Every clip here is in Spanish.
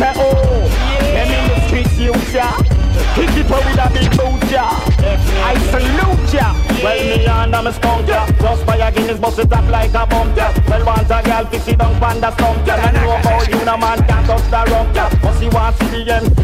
say, oh, them in the streets, you ya. Kick it with a big boot, ya. I salute ya. Well, me and I'm a skunk, ya. Just by a Guinness, bust it up like a bump, ya. Well, want a girl, fish it down, pan the stump, ya. I know about you, no man can't touch the rump, ya. But she wants to be in.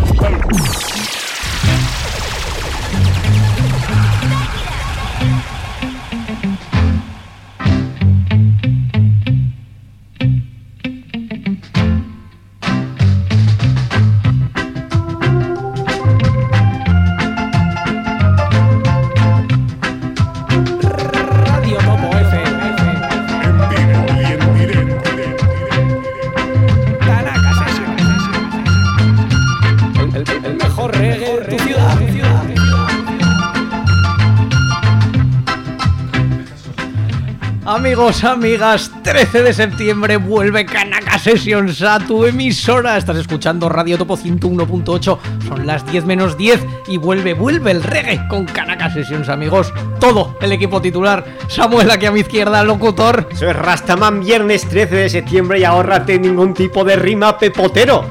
Amigos, amigas, 13 de septiembre vuelve Kanaka Sessions a tu emisora. Estás escuchando Radio Topo 101.8, son las 10 menos 10 y vuelve el reggae con Kanaka Sessions, amigos. Todo el equipo titular, Samuel aquí a mi izquierda, locutor. Soy Rastaman, viernes 13 de septiembre y ahórrate ningún tipo de rima pepotero.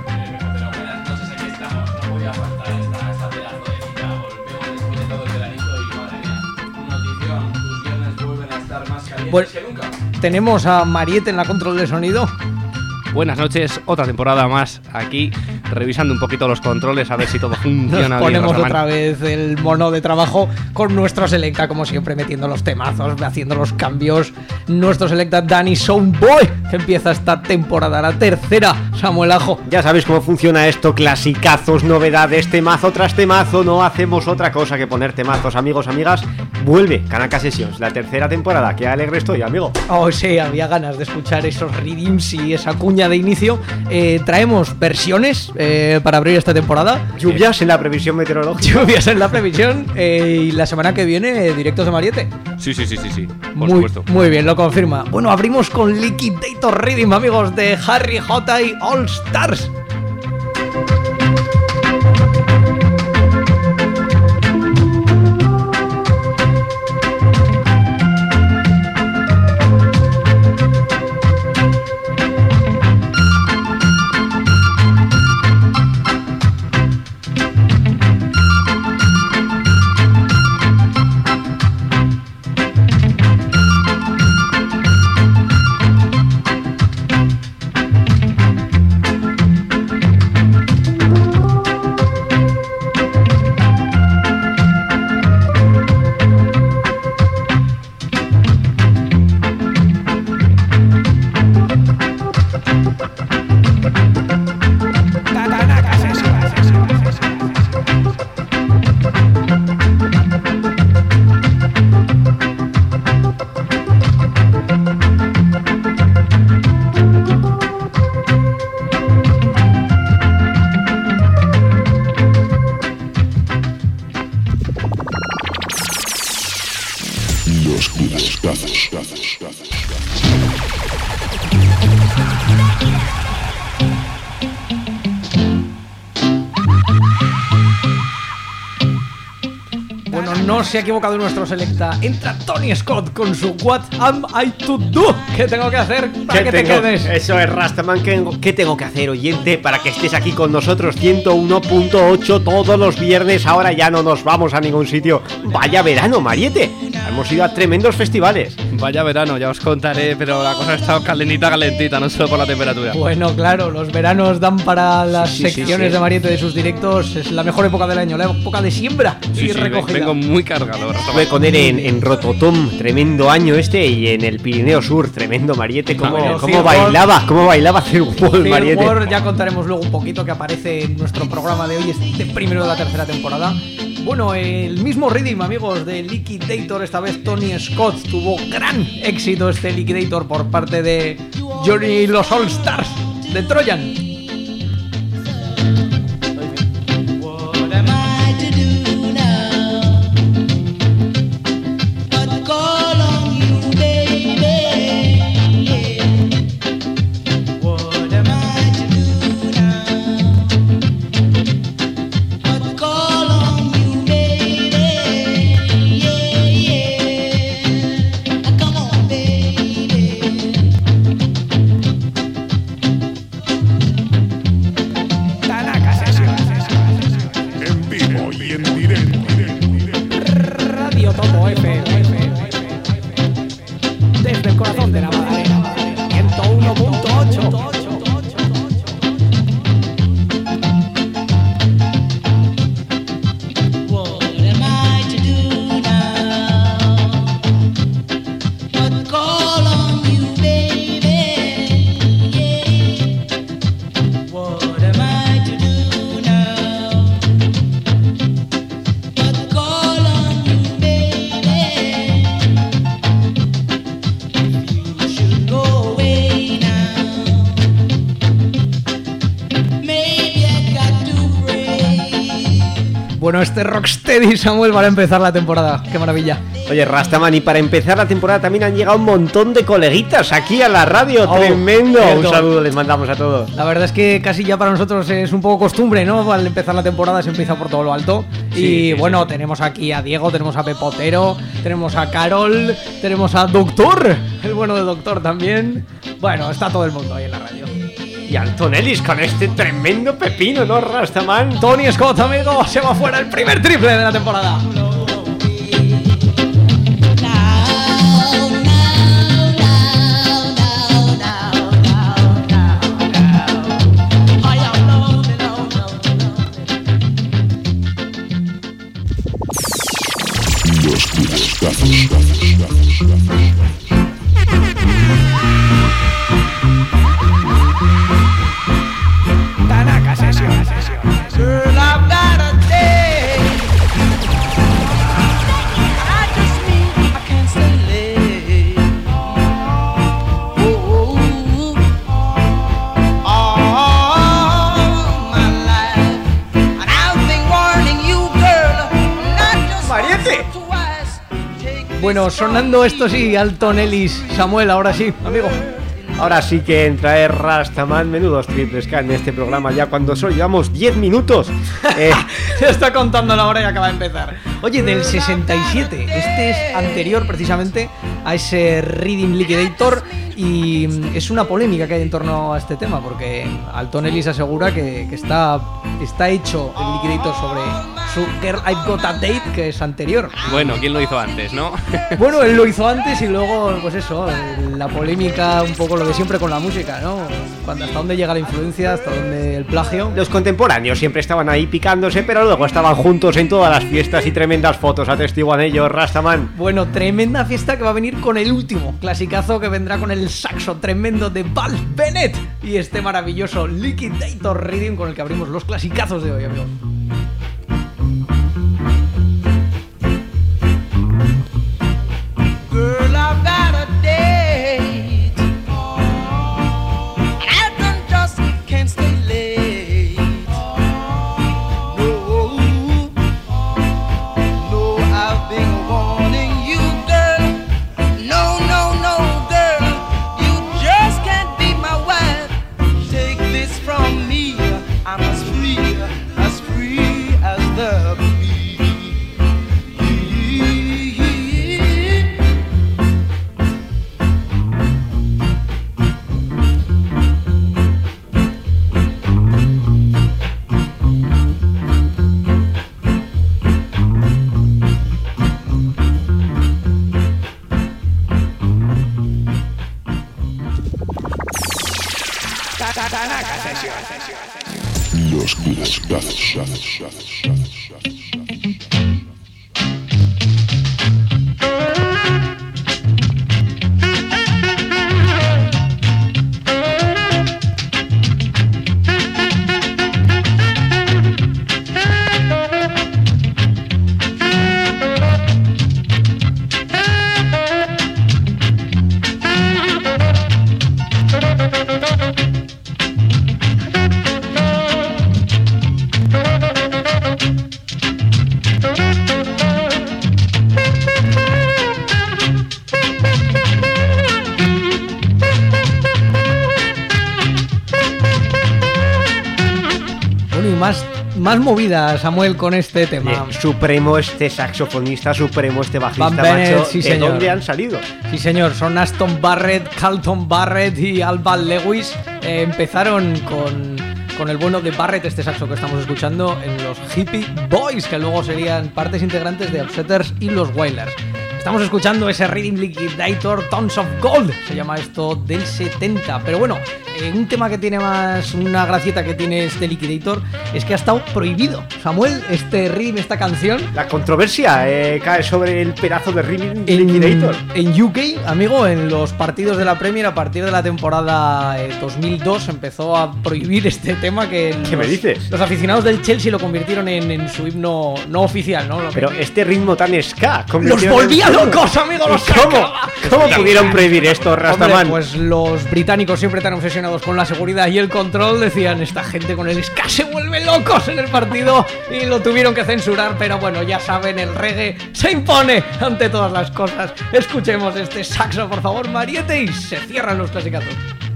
Bueno, tenemos a Mariette en la control de sonido. Buenas noches, otra temporada más aquí, revisando un poquito los controles, a ver si todo funciona. Nos ponemos bien, otra vez el mono de trabajo con nuestro selecta, como siempre, metiendo los temazos, haciendo los cambios. Nuestro selecta Danny Soundboy, que empieza esta temporada, la tercera, Samuel Ajo. Ya sabéis cómo funciona esto, clasicazos, novedades, temazo tras temazo, no hacemos otra cosa que poner temazos, amigos, amigas. Vuelve Kanaka Sessions, la tercera temporada, qué alegre estoy, amigo. Oh, sí, había ganas de escuchar esos rhythms y esa cuña de inicio. Traemos versiones para abrir esta temporada. Lluvias en la previsión meteorológica. Lluvias en la previsión y la semana que viene directos de Mariette. Sí, por supuesto. Muy bien, lo confirma. Bueno, abrimos con Liquidator Rhythm, amigos, de Harry J y All Stars. No se ha equivocado nuestro selecta. Entra Tony Scott con su What Am I To Do. ¿Qué tengo que hacer para que te quedes? Eso es, Rastaman. ¿Qué tengo que hacer, oyente, para que estés aquí con nosotros? 101.8 todos los viernes. Ahora ya no nos vamos a ningún sitio. Vaya verano, Mariette. Hemos ido a tremendos festivales. Vaya verano, ya os contaré, pero la cosa ha estado calentita, no solo por la temperatura. Bueno, claro, los veranos dan para las secciones de Mariette de sus directos. Es la mejor época del año, la época de siembra y recogida. Vengo muy cargado. Estuve con él en Rototom, tremendo año y en el Pirineo Sur, tremendo, Mariette. ¿Cómo bailaba Firewall, Mariette? Ya contaremos luego un poquito, que aparece en nuestro programa de hoy, este primero de la tercera temporada. Bueno, el mismo rhythm, amigos, de Liquidator, esta vez Tony Scott. Tuvo gran éxito este Liquidator por parte de Johnny y los All Stars de Trojan. Bueno, este Rocksteady, Samuel, para empezar la temporada. ¡Qué maravilla! Oye, Rastaman, y para empezar la temporada también han llegado un montón de coleguitas aquí a la radio. ¡Tremendo! Cierto. Un saludo les mandamos a todos. La verdad es que casi ya para nosotros es un poco costumbre, ¿no? Al empezar la temporada se empieza por todo lo alto. Sí, Y bueno, tenemos aquí a Diego, tenemos a Pepotero, tenemos a Carol, tenemos a Doctor, el bueno de Doctor también. Bueno, está todo el mundo ahí en la radio. Y Alton Ellis con este tremendo pepino, ¿no, Rastaman? Tony Scott, amigo, se va fuera el primer triple de la temporada. Bueno, sonando esto sí, Alton Ellis, Samuel, ahora sí, amigo. Ahora sí que entra Rastaman, menudos triples que en este programa ya cuando solo llevamos 10 minutos. Se está contando la hora y acaba de empezar. Oye, del 67, este es anterior precisamente a ese Rhythm Liquidator y es una polémica que hay en torno a este tema porque Alton Ellis asegura que está hecho el Liquidator sobre su Girl I've Got a Date, que es anterior. Bueno, ¿quién lo hizo antes, no? Bueno, él lo hizo antes y luego, pues eso, la polémica, un poco lo de siempre con la música, ¿no? Hasta dónde llega la influencia, hasta dónde el plagio. Los contemporáneos siempre estaban ahí picándose, pero luego estaban juntos en todas las fiestas y tremendas fotos atestiguan ellos, Rastaman. Bueno, tremenda fiesta que va a venir con el último clasicazo que vendrá con el saxo tremendo de Val Bennett y este maravilloso Liquidator Rhythm con el que abrimos los clasicazos de hoy, amigos. Los clasicazos. Más movida, Samuel, con este tema. Supremo este saxofonista, supremo este bajista, Van Bennett, macho. sí, ¿De señor. dónde han salido? Sí, señor, son Aston Barrett, Carlton Barrett y Alba Lewis. Empezaron con el bueno de Barrett, este saxo que estamos escuchando, en los Hippie Boys, que luego serían partes integrantes de Upsetters y los Wailers. Estamos escuchando ese Rhythm Liquidator, Tons of Gold, se llama esto, del 70. Pero bueno, un tema que tiene más, una gracieta que tiene este Liquidator es que ha estado prohibido. Samuel, este rhythm, esta canción... La controversia cae sobre el pedazo de Rhythm Liquidator. En UK, amigo, en los partidos de la Premier, a partir de la temporada 2002, empezó a prohibir este tema que... ¿Qué me dices? Los aficionados del Chelsea lo convirtieron en su himno no oficial, ¿no? Pero este ritmo tan ska... ¡Los volví a locos, amigos, los ¿Cómo pudieron prohibir esto, Rastaman? Hombre, pues los británicos, siempre tan obsesionados con la seguridad y el control, decían, esta gente con el ska se vuelve locos en el partido, y lo tuvieron que censurar, pero bueno, ya saben, el reggae se impone ante todas las cosas. Escuchemos este saxo, por favor, Mariette, y se cierran los clasicazos.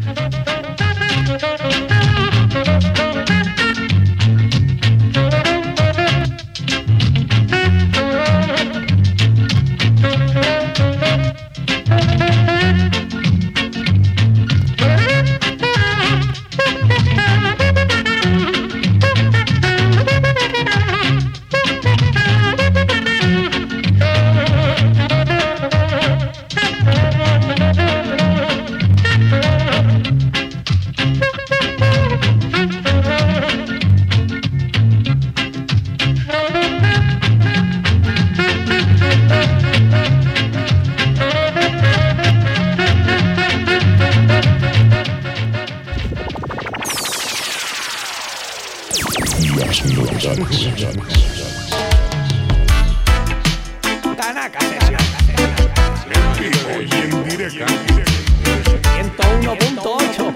Kanaka Session. En vivo y en directo. 101.8.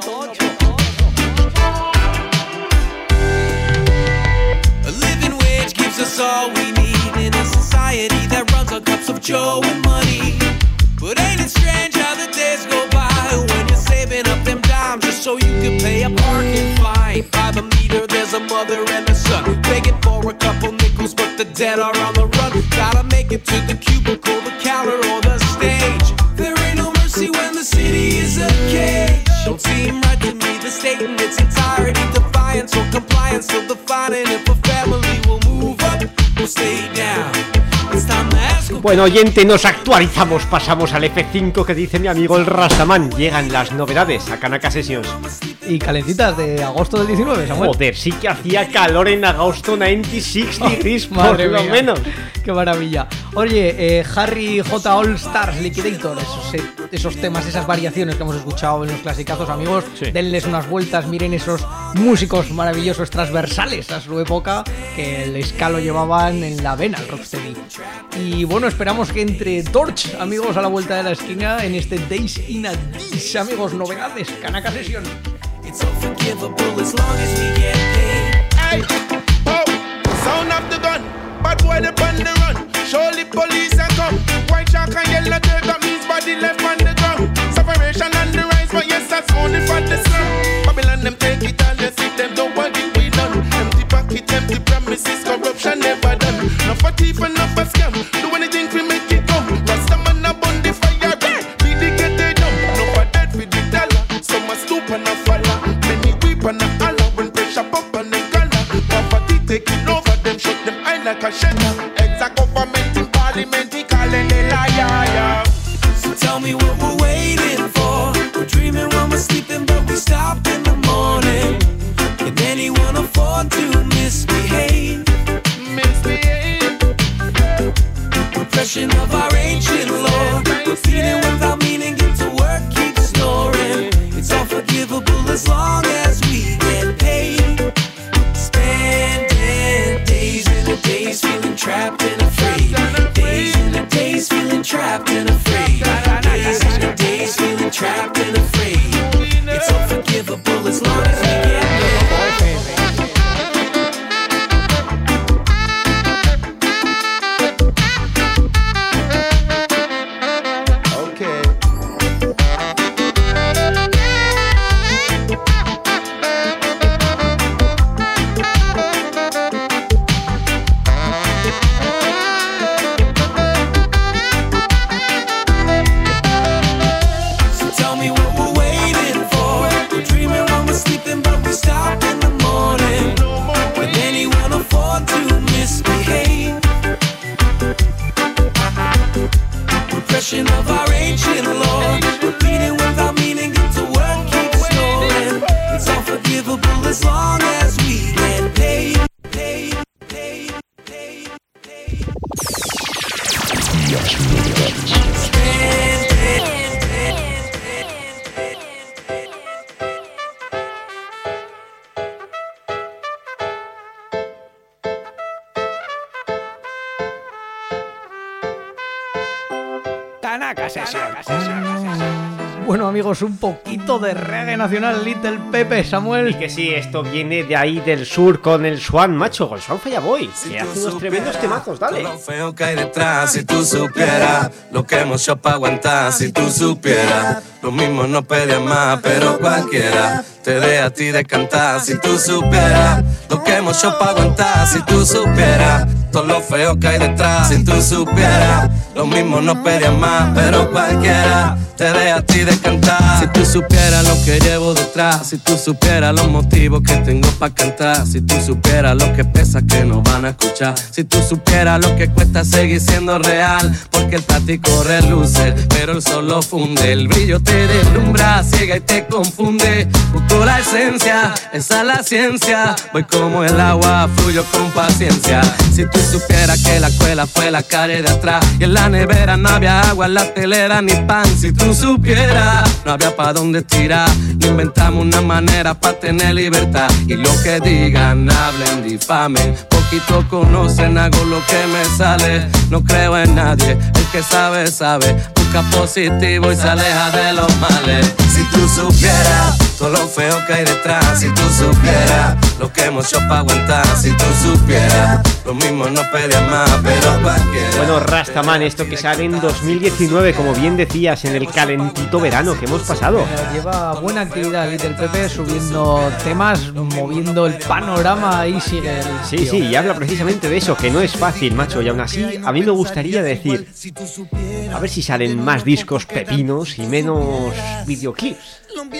A living wage gives us all we need in a society that runs on cups of joe and money. But ain't it strange how the days go by when you're saving up them dimes just so you can pay a parking fine? By the meter there's a mother and a son begging for a couple nickels, but the dead are on the run. Gotta make it to the cubicle, the counter, or the stage. There ain't no mercy when the city is a cage. Don't seem right to me, the state in its entirety defiance or compliance of defining if a family will move up or stay down. It's time to ask. Bueno, oyente, nos actualizamos, pasamos al F5 que dice mi amigo el Rastaman. Llegan las novedades a Kanaka Sessions. Y calentitas de agosto del 19, Samuel. Joder, sí que hacía calor en agosto, 96 degrees por Madre lo mía. menos. Qué maravilla. Oye, Harry J. All Stars Liquidator, esos temas, esas variaciones que hemos escuchado en los clasicazos, amigos, Sí. denles unas vueltas, miren esos músicos maravillosos transversales a su época, que el ska lo llevaban en la vena, el rocksteady. Y bueno, esperamos que entre Torch, amigos, a la vuelta de la esquina, en este Days in a Dish, amigos, novedades, Kanaka Session. It's unforgivable as long as we get paid. Hey, oh, sound of the gun, bad boy up on the run. Surely police are come. White shark and yellow tape, that means body left on the ground. Separation on the rise, but yes, that's only for the slum. Babylon them take it all, you see them don't want it we done. Empty pocket, empty promises, corruption never done. No for thief and no for scam, do anything to make it come. Rastaman a bun the fire, be the get they dumb. No for dead for the dollar, some a stoop and a follow. Many weep and a holler when pressure pop on them collar. Poverty taking over them, shut them eye like a shutter. Exact government in parliament, he calling the liar. So tell me what we're waiting for. We're dreaming when we're sleeping, but we stop in the morning. Can anyone afford to misbehave? Misbehave. Repression of our ancient law. Repeating without meaning, get to work, keep snoring. It's all forgivable as long as we get paid. Spending days in the days feeling trapped and afraid. Days in the days feeling trapped and afraid. Days in the days feeling trapped and afraid. It's unforgivable as long as we get paid. Okay. So tell me what Kanaka Session. Bueno, amigos, un poquito de reggae nacional, Little Pepe, Samuel. Y que sí, esto viene de ahí del sur con el Swan, macho, con el Swan Fallaboy, que hace unos tremendos temazos, dale. Lo feo que hay detrás, si tú supieras lo que hemos hecho para aguantar, si tú supieras. Lo mismo no pedía más, pero cualquiera te dé a ti de cantar, si tú supieras lo que hemos hecho para aguantar, si tú supieras. Todo lo feo que hay detrás, si tú supieras. Lo mismo no pedía más, pero cualquiera te dé a ti de cantar. Si tú supieras lo que llevo detrás, si tú supieras los motivos que tengo para cantar, si tú supieras lo que pesa que no van a escuchar, si tú supieras lo que cuesta seguir siendo real, porque el plástico reluce, pero el sol lo funde, el brillo te deslumbra, ciega y te confunde. Busco la esencia, esa es la ciencia, voy como el agua, fluyo con paciencia. Si tú supieras que la escuela fue la calle de atrás y en la nevera no había agua, en la telera ni pan, si tú supieras, no había pa' dónde tirar, no inventamos una manera pa' tener libertad. Y lo que digan, hablen, difamen, poquito conocen, hago lo que me sale. No creo en nadie, el que sabe, sabe, busca positivo y se aleja de los males. Si tú supieras todo lo feo que hay detrás, si tú supieras lo que hemos hecho pa' aguantar, si tú supieras. Lo mismo no pedía más, pero cualquiera. Bueno, Rastaman, esto que sale en 2019, como bien decías, en el calentito verano que hemos pasado. Lleva buena actividad Little Pepe, subiendo temas, moviendo el panorama, ahí sigue el Sí, tío. sí, y habla precisamente de eso, que no es fácil, macho, y aún así a mí me gustaría decir, a ver si salen más discos pepinos y menos videoclips.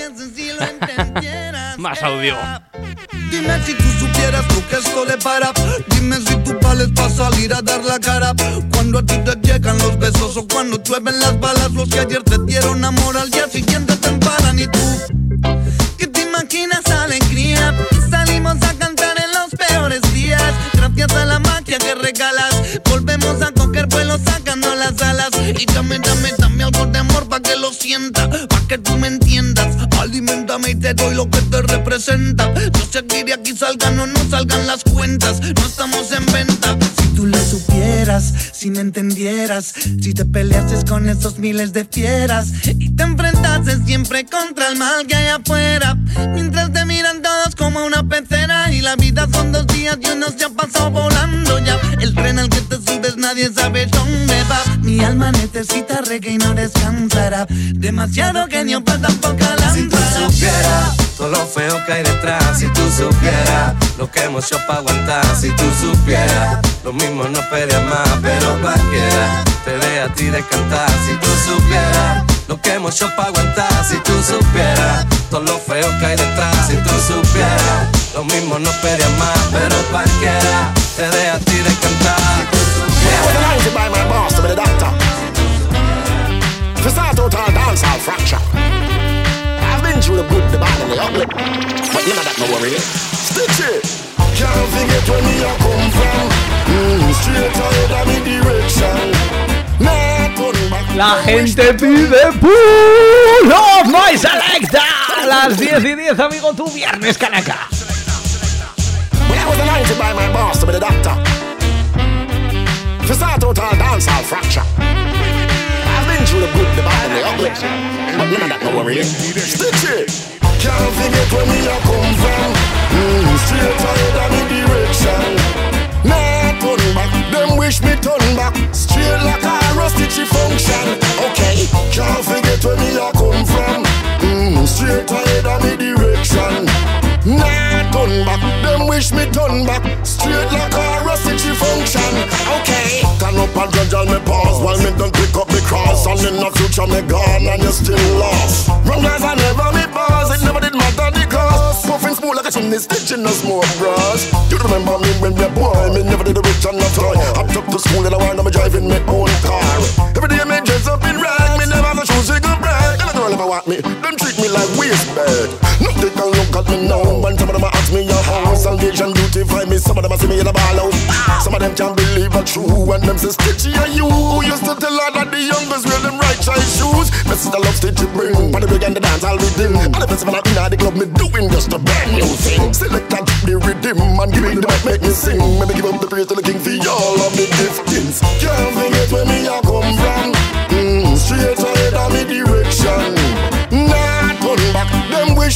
Más audio. Dime si tú supieras lo que esto le para. Dime si tú vales para salir a dar la cara. Cuando a ti te llegan los besos o cuando llueven las balas. Los que ayer te dieron amor al día siguiente te emparan. Y tú, ¿qué te imaginas alegría? Salimos a cantar en los peores días. Gracias a la magia que regalas, volvemos a coger vuelo sacando las alas. Y dame algo de amor pa' que lo sienta, pa' que tú me entiendas. Aliméntame y te doy lo que te representa. Yo seguiré aquí, salgan o no salgan las cuentas. No estamos en venta. Si tú lo supieras, si me entendieras, si te peleases con esos miles de fieras y te enfrentases siempre contra el mal que hay afuera, mientras te miran todos como una pecera. Y la vida son 2 días y uno se ha pasado volando ya. El tren al que te subes nadie sabe dónde va. Mi alma necesita reggae y no descansará. Demasiado genio para tan poca lámpara. Si tú supieras todo lo feo que hay detrás, si tú supieras lo que hemos hecho pa' aguantar, si tú supieras. Lo mismo no pedía más, pero cualquiera te dé a ti de cantar. Si tú supieras lo que hemos hecho pa' aguantar, si tú supieras todo lo feo que hay detrás, si tú supieras. Lo mismo no pedía más, pero cualquiera te dé a ti de cantar. By my boss to be the doctor. To start out our dance, I'll fracture. I've been through the good, the bad, and the ugly, but none of that no worry. Stitch it. Can't forget where me I come from. Straight ahead of me direction. Not turning back. La gente pide Pull of My Selecta. A las 10:10, amigo, tu viernes Kanaka. When I was anointed by my boss to be the doctor. To start out our dance, I'll fracture. I've been through the good, the bad, and the ugly, but none of that no worry. Stitch it. Can't forget where me I come from. Straight ahead of me direction. Not turn back. Them wish me turn back. Straight like a rusty function. Okay. Can't forget where me I come from. Straight ahead of me direction. Not turn back. Them wish me turn back. Straight like a rusty function. Okay. Turn up and judge all me pause while me don't pick up me cross. And in the future me gone and you still lost. Wrong guys I never me pause. It never did matter the cost. Puffing spool like a chimney stitching a smoke brush. You remember me when we boy. Me never did a rich and a toy. I took to school and I wind up me driving my own car. Every day me dress up in rag. Me never have no shoes to go brag. And a girl ever want me, them treat me like waste bag. Nothing can look at me now. When some of them ask me your house. Salvation beautify me. Some of them see me in a ball out. Some of them can't believe it's true. And them say Stitchy are you. Who used to tell her that the youngest wear them right size shoes. This is the love Stitchy bring. When they begin the dance I'll rhythm. And the festival in the club me doing just a brand new thing. Select and the rhythm and give me the mic make me sing. Maybe give up the praise to the king for all of the giftings. Can't forget where me I come from.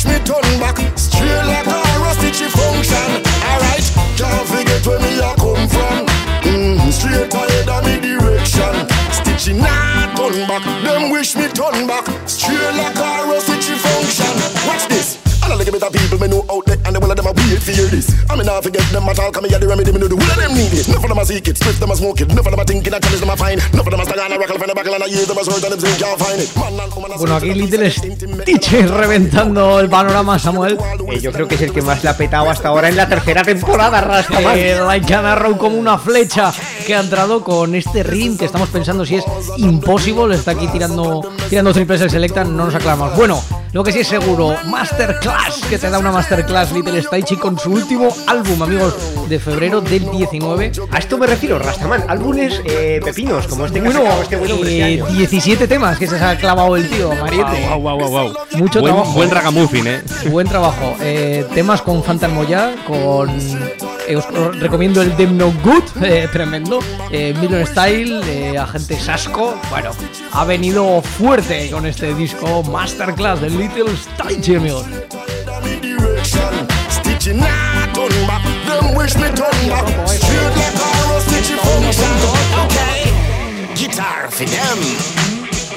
me turn back. Straight like a rusty function. Alright, can't forget where me a come from. Straight ahead of me direction. Stitching not turn back. Them wish me turn back. Straight like a rusty function. Watch this. And a little bit of people me know out there, and the one of them a wait for hear this. I mean, I forget them at all, come here the remedy, me know the whole of them need it. Enough of them a seek it, swift them a smoke it. Enough of them a thinking, a challenge them a find. Enough of them a stag on a rockle, find a buckle, and a years them a search, and them say can't find it. Man and woman a Bueno, aquí Little Stitch reventando el panorama, Samuel. Yo creo que es el que más la ha petado hasta ahora en la tercera temporada, Rastaman. Like an arrow, como una flecha que ha entrado con este ring que estamos pensando si es imposible. Está aquí tirando triples el Selecta, no nos aclaramos. Bueno, lo que sí es seguro, Masterclass, que te da una Masterclass Little Stitch con su último álbum, amigos, de febrero del 19. A esto me refiero, Rastaman, álbumes pepinos, como este que ha Bueno, sacado este buen hombre este año. 17 temas que se ha clavado el tío, Mariette. Wow. Mucho trabajo. Buen ragamuffin, Buen trabajo. Temas con Phantom Moya, con... os recomiendo el Them No Good, tremendo. Million Style, Agente Sasco. Bueno, ha venido fuerte con este disco Masterclass de Little Stitch, amigos. Stitching not turn back. Them wish me turn back. Straight like a rusty function. Okay, guitar for them.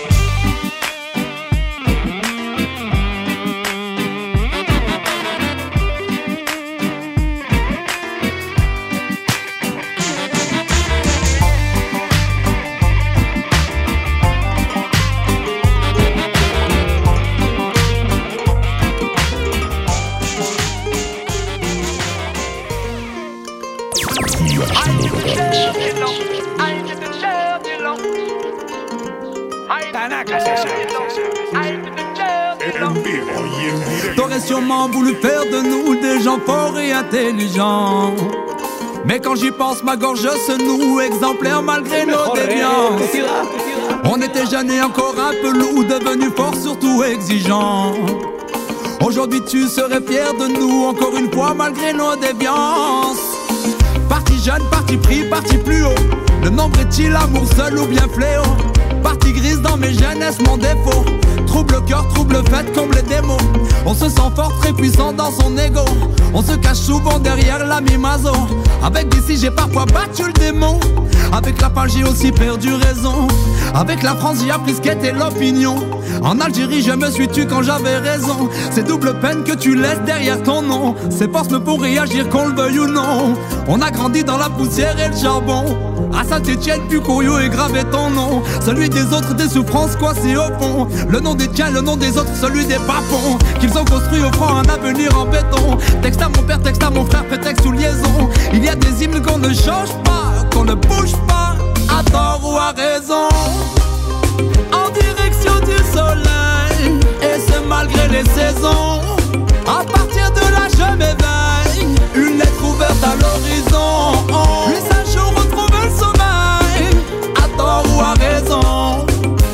T'aurais sûrement voulu faire de nous des gens forts et intelligents. Mais quand j'y pense, ma gorge se noue, exemplaire malgré nos déviances. On était jeunes et encore un peu loups, devenus forts, surtout exigeants. Aujourd'hui tu serais fier de nous, encore une fois malgré nos déviances. Parti jeune, parti pris, parti plus haut. Le nombre est-il amour seul ou bien fléau? Partie grise dans mes jeunesses, mon défaut. Trouble cœur, trouble fête, comble les démons. On se sent fort, très puissant dans son ego. On se cache souvent derrière l'ami Mazo. Avec d'ici j'ai parfois battu le démon. Avec la page j'ai aussi perdu raison. Avec la France j'ai appris ce qu'était l'opinion. En Algérie je me suis tué quand j'avais raison. C'est double peine que tu laisses derrière ton nom. Ces forces ne pourront réagir qu'on le veuille ou non. On a grandi dans la poussière et le charbon. À Saint-Etienne, puis Couriot est gravé ton nom. Celui des autres, des souffrances coincées au fond. Le nom des tiens, le nom des autres, celui des papons. Qu'ils ont construit offrant un avenir en béton. Texte à mon père, texte à mon frère, prétexte ou liaison. Il y a des hymnes qu'on ne change pas, qu'on ne bouge pas, à tort ou à raison. En direction du soleil, et c'est malgré les saisons. À partir de là je m'éveille, une lettre ouverte à l'horizon. Puis un jour retrouver le sommeil, à tort ou à raison.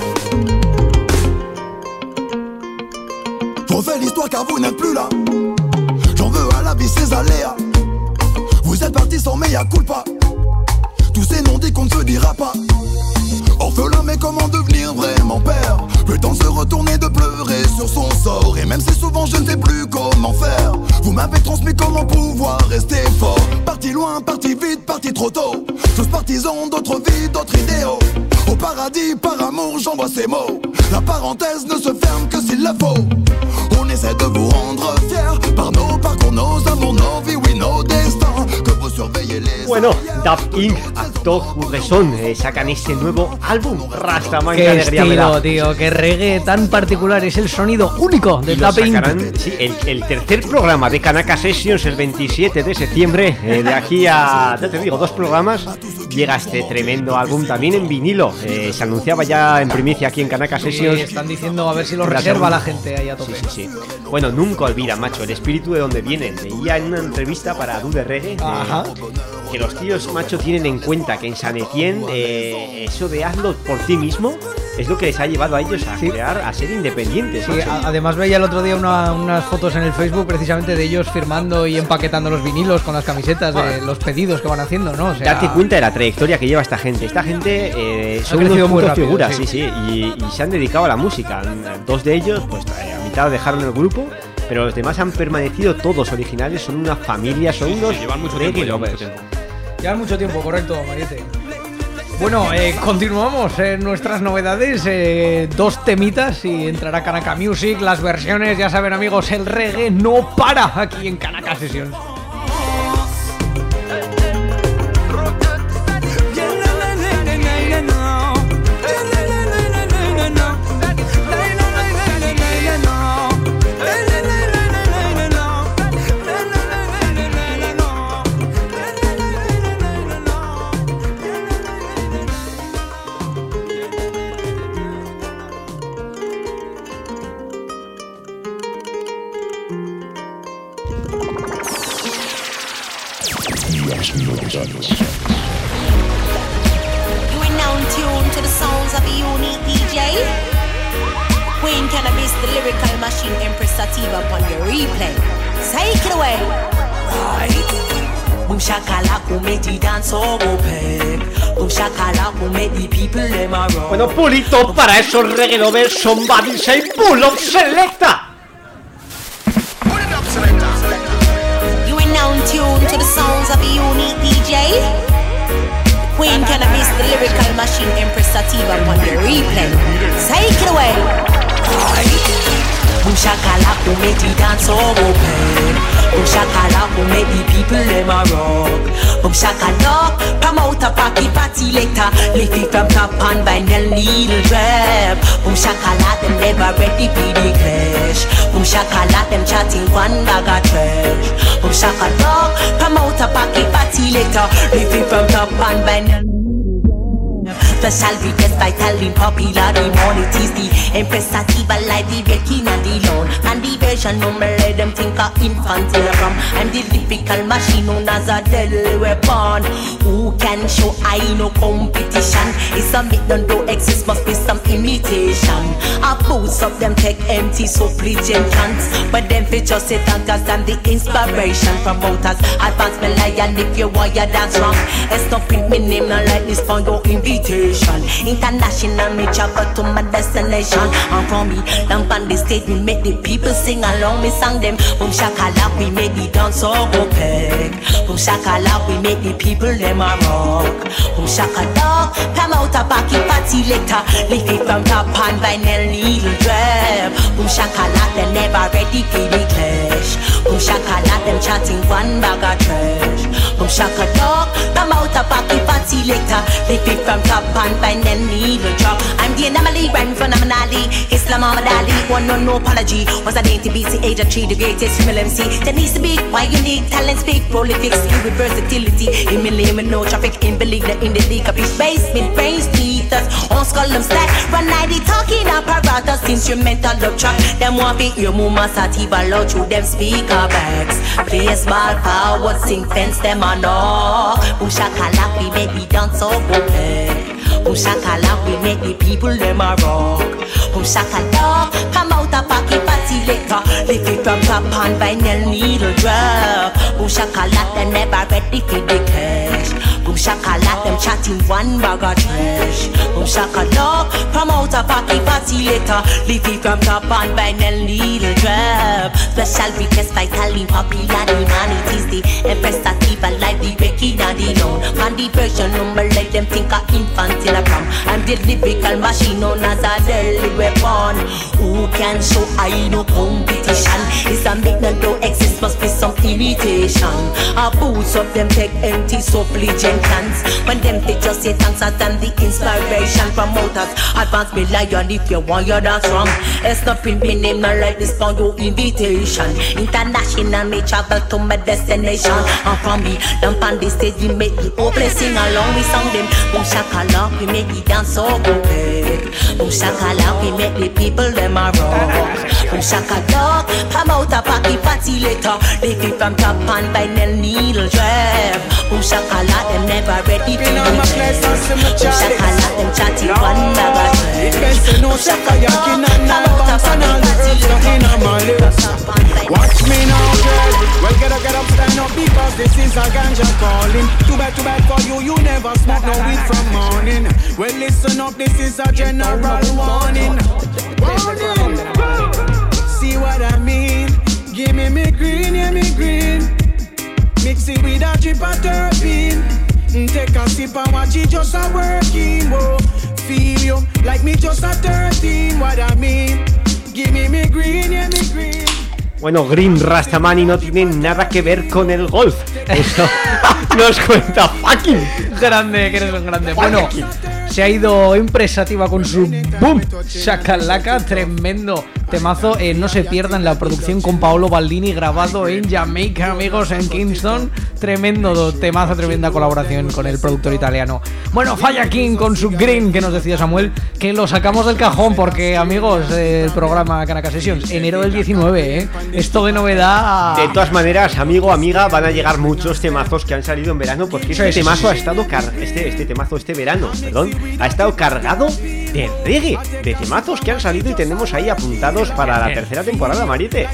Je refais l'histoire car vous n'êtes plus là. J'en veux à la vie ses aléas. Vous êtes partis sans mea culpa. Tous ces noms dits qu'on ne se dira pas. Orphelin mais comment devenir vraiment père? Le temps de se retourner, de pleurer sur son sort. Et même si souvent je ne sais plus comment faire, vous m'avez transmis comment pouvoir rester fort. Parti loin, parti vite, parti trop tôt. Tous partisans d'autres vies, d'autres idéaux. Au paradis, par amour, j'envoie ces mots. La parenthèse ne se ferme que s'il le faut. On essaie de vous rendre fiers par nos parcours, nos amours, nos vies, oui, nos destins. Que vous surveillez les... Bueno, Daft Punk, Actor Razón, sacan este nuevo álbum, Rastaman. Qué estilo, tío, qué reggae tan particular, es el sonido único de Daft Punk. Sí, el tercer programa de Kanaka Sessions el 27 de septiembre. De aquí a, ya te digo, 2 programas llega este tremendo álbum también en vinilo. Se anunciaba ya en primicia aquí en Kanaka Sessions. Están diciendo a ver si lo reserva la gente ahí a tope. Sí. Bueno, nunca olvida, macho, el espíritu de donde vienen. Leía en una entrevista para Do de Reggae que los tíos, macho, tienen en cuenta que en San Etienne eso de hazlo por ti mismo es lo que les ha llevado a ellos a crear, a ser independientes. Sí, además veía el otro día unas fotos en el Facebook precisamente de ellos firmando y empaquetando los vinilos con las camisetas de los pedidos que van haciendo, ¿no? O sea, date cuenta de la trayectoria que lleva esta gente. Esta gente son unos muy rápido, figuras, y se han dedicado a la música. 2 de ellos, pues a mitad dejaron el grupo pero los demás han permanecido todos originales, son una familia, son unos llevan mucho reggae tiempo, lovers. Llevan mucho tiempo, correcto, Mariette. Bueno, continuamos en nuestras novedades, 2 temitas y entrará Kanaka Music, las versiones, ya saben amigos, el reggae no para aquí en Kanaka Sessions. You are now in tune to the sounds of a unique DJ. Queen Cannabis, the lyrical machine, Empress Sativa upon your replay. Take it away. Right. Boom shakala, who made the dance all go peg. Boom shakala, who made the people them a roll. Bueno, pulito para esos reggae lovers, somebody say pull up selecta. You are now in tune to the sounds of a unique DJ. Queen Cannabis, the lyrical machine, Empress Sativa upon your replay. Take it away. Boom shakala, who made the dance all go peg. Boom shakala, who made the people them a rock. Boom shakala, promoter party later. Lift it from top on vinyl needle drop. Boom shakala, them never ready for the clash. Boom shakala, them chatting one bag of trash. Boom shakala, promoter party later. Lift it from top on vinyl. The salvi gets vital in popular demon. It is the Empress Sativa live, the Becky and the Lone. And the version number let them think of infantile from. I'm the typical machine known as a deadly weapon. Who can show I no competition? It's a myth don't do exist, must be some imitation. I boost up them tech empty so preaching chants. But them features say cause I'm the inspiration. Promoters advance me lion if you want your dance wrong. It's not print me name not like this for your invitation. International, me travel to my destination. And from me, lamp on the stage, we make the people sing along. Me sang them, boom shakala, we make the dance all go peg. Boom shakala, we make the people them a rock. Boom shakala, come out a party later. Lift it from top and vinyl needle drop. Boom shakala, they never ready for the clash. Boom shakala, them chatting one bag of trash. Boom shakala, come out a party later. Lift it from top and vinyl needle drop. I'm the anomaly, rhyme phenomenally. Islam Muhammad Ali, one no apology. Was a dainty BC age of 3, the greatest female MC. There needs to be why unique talent, speak prolific, skill with versatility. In me lame no traffic, in believe that in the league of his basement, brains, teethers, on skull them stack. Run 90 talking apparatus, instrumental love track. Them want be your mama sativa loud through them speaker bags. Play small forward, sing fence them on all. Boom shakala, we make the dance all go peg. Boom shakala, we make the people them a rock. Boom shakala, come out a party later. Lift it from top on vinyl needle drop. Boom shakala, they never ready for the cash. Boom shakala, them chatting one bag of trash. Boom shakala, come out a party later. Lift it from top on vinyl needle drop. Special request vitally popular demand. It is the Empress Sativa live, the Becky and the Lone. And the version number let them think of infantile. I'm the lyrical machine known as a deadly weapon. Who can show I no competition? It's a myth that don't exist, must be some imitation. I boost up them tech empty so pleasant cans. When them they just say thanks as them the inspiration. Promoters advance me lion if you want your dance wrong. It's not print me name not like this for your invitation. International me travel to my destination. And from me, lamp on the stage we make the whole place sing along. We song them boom shakala, we make the dance all go big. Boom shakala, we make the people them a rock. Boom shakala, come out a party later. Lift it from top and vinyl needle drop. Boom shakala, them never ready for the chest. Boom shakala, them chatting one bag of trash. Boom shakala, come out a party later. Watch me now, girl. Well, get up, stand up, because this is a ganja calling. Too bad for you, you never smoke no weed from morning. Well, listen up, this is a general warning. Warning! See what I mean? Give me green, yeah, me green. Mix it with a drip of terpene. Take a sip and watch it just a working. Whoa. Feel you like me just a 13. What I mean? Give me green, yeah, me green. Bueno, Green Rastamani no tiene nada que ver con el golf. Eso nos cuenta fucking. Grande, que eres un grande. Bueno, se ha ido Empresativa con su boom, shakalaka, tremendo temazo. No se pierdan la producción con Paolo Baldini, grabado en Jamaica, amigos, en Kingston. Tremendo temazo, tremenda colaboración con el productor italiano. Bueno, Falla King con su Green, que nos decía Samuel, que lo sacamos del cajón porque, amigos, el programa Kanaka Sessions, enero del 19, esto de novedad. De todas maneras, amigo, amiga, van a llegar muchos temazos que han salido en verano, porque este temazo ha estado este verano, perdón, ha estado cargado de reggae, de temazos que han salido y tenemos ahí apuntados para la tercera temporada, Mariette.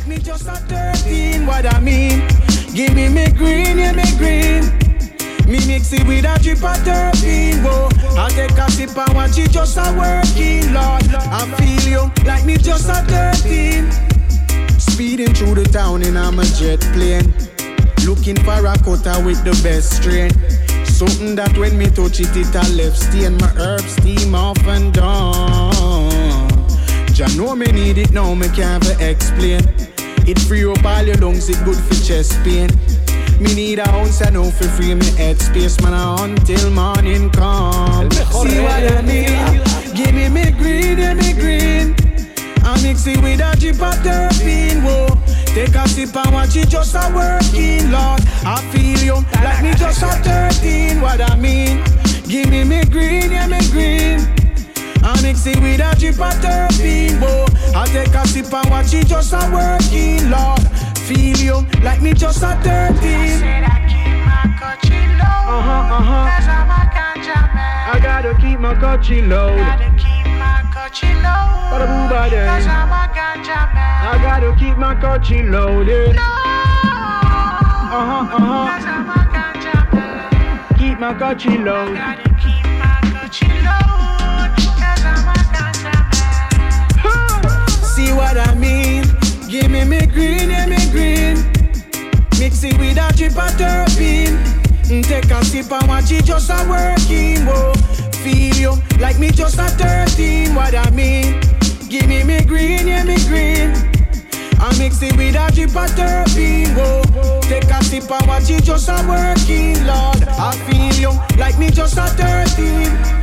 Give me green, yeah, me green. Me mix it with a drip of terpene. Whoa, I take a sip and watch it just a working, Lord. I feel you like me just a 13. Speeding through the town in a jet plane, looking for a cutter with the best strain. Something that when me touch it, it a left stain. My herbs steam off and down. Ya know me need it now, me can't explain. It free up all your lungs, it good for chest pain. Me need a ounce and now for free me head space, man, until morning come. See what I mean? Give me green, yeah, me green. I mix it with a drip of terpene, whoa. Take a sip and watch it just a working, Lord. I feel you like me just a 13, what I mean? Give me green, yeah, me green. I mix it with a drip of terpene, whoa. I take a sip and watch it just a working, Lord. Feel you like me just a 13. I said I keep my coachy low. Cause I'm a ganja man. I gotta keep my coachy low. Gotta keep my coachy low. Cause I'm a ganja man. I gotta keep my coachy loaded. Cause I'm a ganja man. Keep my coachy low. I gotta keep my coachy low. Cause I'm a ganja man. See what I mean? Give me green, yeah, me green. Mix it with a drip of terpene. Take a sip and watch it just a working, whoa. Feel you like me just a 13, what I mean? Give me green, yeah, me green. I mix it with a drip of terpene, whoa. Take a sip and watch it just a working, Lord. I feel you like me just a 13.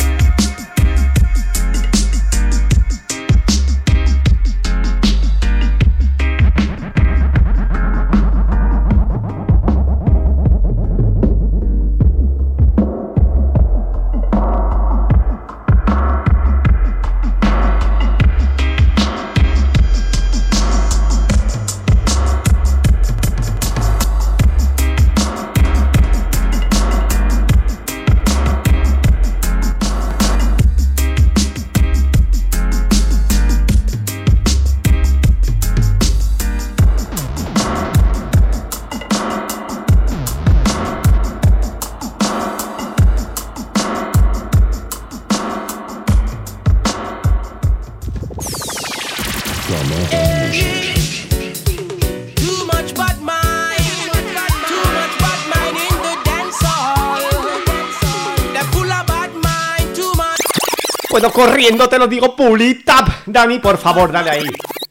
Bueno, corriendo te lo digo, pull it up. Dani, por favor, dale ahí.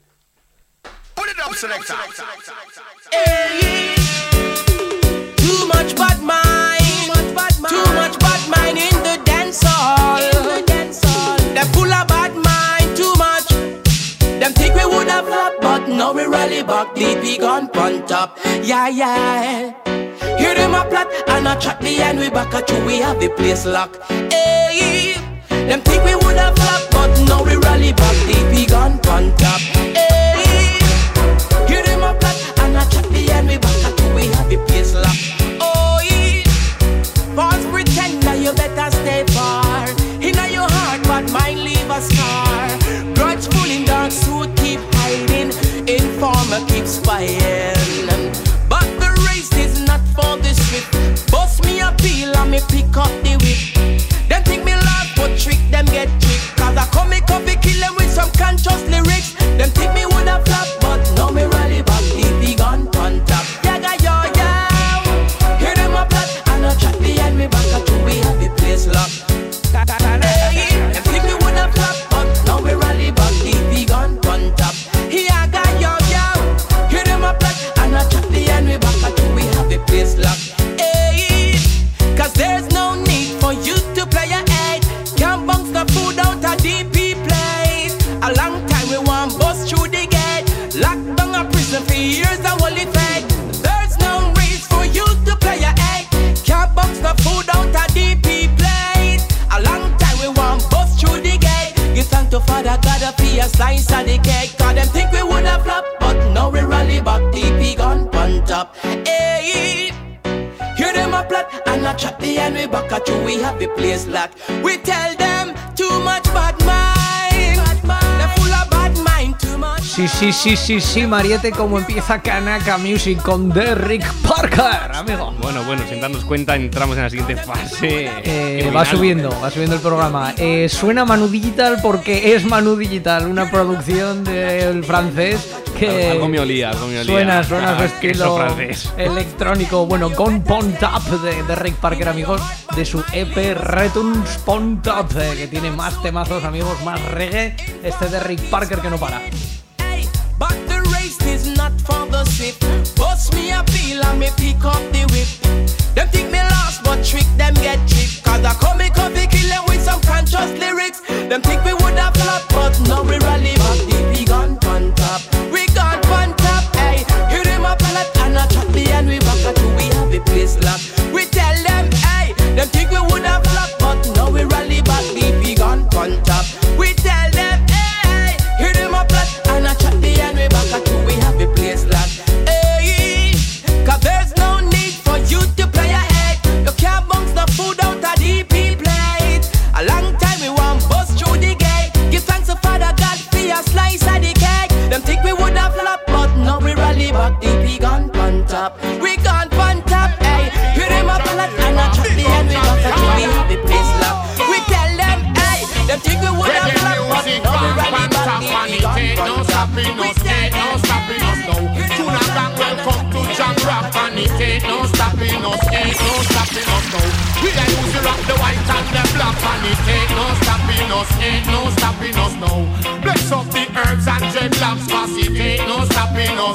Too much bad mind, too much bad mind in the dance hall. Them full of bad mind, too much. Them think we would have flop, but now we rally back. DP gun on top, yeah, yeah. Hear them a plot and a chat behind we back at you. We have the place locked. Hey, them think we would have flop, but now we rally back. DP gun on top. Hey, hear them a plot and a chat behind we back at you. We have the place locked. Oh, yeah. False pretender, you better stay far. Inna your heart, but mine leave a scar. Grudgeful in dark suit, keep hiding. Informer keep spying. But the race is not for the swift. Bust me a peel and me pick up the whip. Them think me laugh, but trick them get tricked. Cause I come me coffee kill them with some conscious lyrics. Them think and we back at you, we have the place locked. Hey, cause there's no need for you to play your head. Can't bounce the food out a DP place. A long time we want bust through the gate. Locked down a prison for years and hold it fed. There's no reason for you to play your head. Can't bounce the food out a DP place. A long time we want bust through the gate. Give thanks to Father God for your slice of the cake. Cause them think we would have flopped, but now we rally back. DP gun on top. Hey, hear them a plot and a chat the end we back at you. We have the place locked. We tell them too much bad mind. They're full of bad mind, too much. Sí, Mariette, como empieza Kanaka Music con Derrick Parker, amigo. Bueno, sin darnos cuenta entramos en la siguiente fase. Va subiendo el programa. Suena Manu Digital porque es Manu Digital, una producción del francés que algo me olía. Suena su estilo electrónico. Bueno, con Pon Top de Derrick Parker, amigos, de su EP Returns Pon Top, que tiene más temazos, amigos, más reggae. Este Derrick Parker que no para. But the race is not for the swift. Bust me a peel and me pick up the whip. Them think me lost but trick them get tricked. Cause I come to kill them with some conscious lyrics. Them think we would have flopped but now we rally back. DP gone on top. We gone on top. Hey, hear them a pallet and a chat the and we back at you. We have the place locked. We tell them, hey, them think we would have flopped but now we rally back. DP gone on top. We tell them, hey, hear them a pallet and a chat the and we back at you. We have the place locked. Hey, cause there's no need for you to play your head. You can't bounce the food out a DP plate. A long time we want bust through the gate. Give thanks to Father God for your slice of the cake. Them think we would have flopped but now we rally back. DP gone on top. We gone on top. Hey, hear them up a lot and a chat the end we back at you. We have the place locked. We tell them, hey, them think we would have flopped but now we rally back. DP gone on top. No stopping us now. Tuna gang welcome to Jam Rock and it ain't no stopping us, now. We are using rock the white and the black and it ain't no stopping us, now. Bless up the herbs and dreadlocks cause it ain't no stopping us.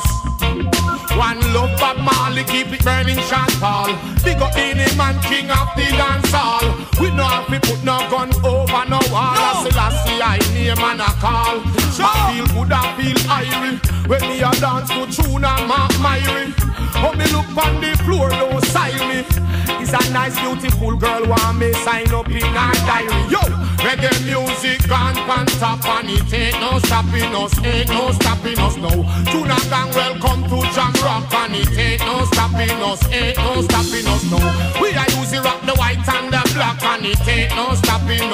One love Bob Marley, keep it burning Sean Paul. Big up any man, king of the dance hall. We know if we put no gun over no wall. No. Selassie I name and a call. I feel good, I feel irie. When me a dance to tune and Mark Myrie. Oh me look on the floor, don't sign me. It's a nice beautiful girl, want me sign up in her diary. Yo, reggae music gone pan top and it ain't no stopping us, no. Tuna gang welcome to Jam Rock and it ain't no stopping us, no. We are using rock the white and the black and it ain't no stopping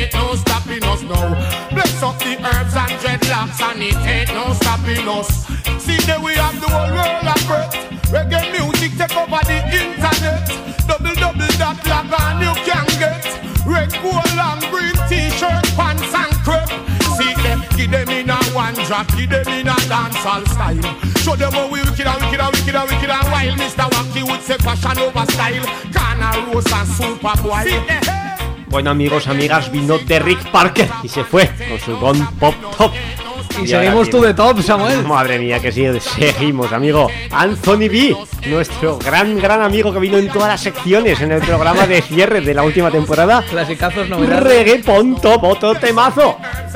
us, no. Bless up the herbs and dreadlocks and it ain't no stopping us. See that we have the whole world of breath. Reggae music take over the internet. Double that log and you can get red, gold and green t-shirt, pants and crepe. See them, give them in a one drop, give them in a dancehall style. Show them how we wicked and wild. Mr. Wacky would say fashion over style. Corner Rose and Superboy. Bueno, amigos, amigas, vino Derrick Parker y se fue con su Gun Pop Top. Y seguimos tú de top, Samuel. Madre mía, que sí, seguimos, amigo. Anthony B, nuestro gran amigo que vino en todas las secciones en el programa de cierre de la última temporada. Clasicazos, novedades. Reggae Pon Top, otro temazo.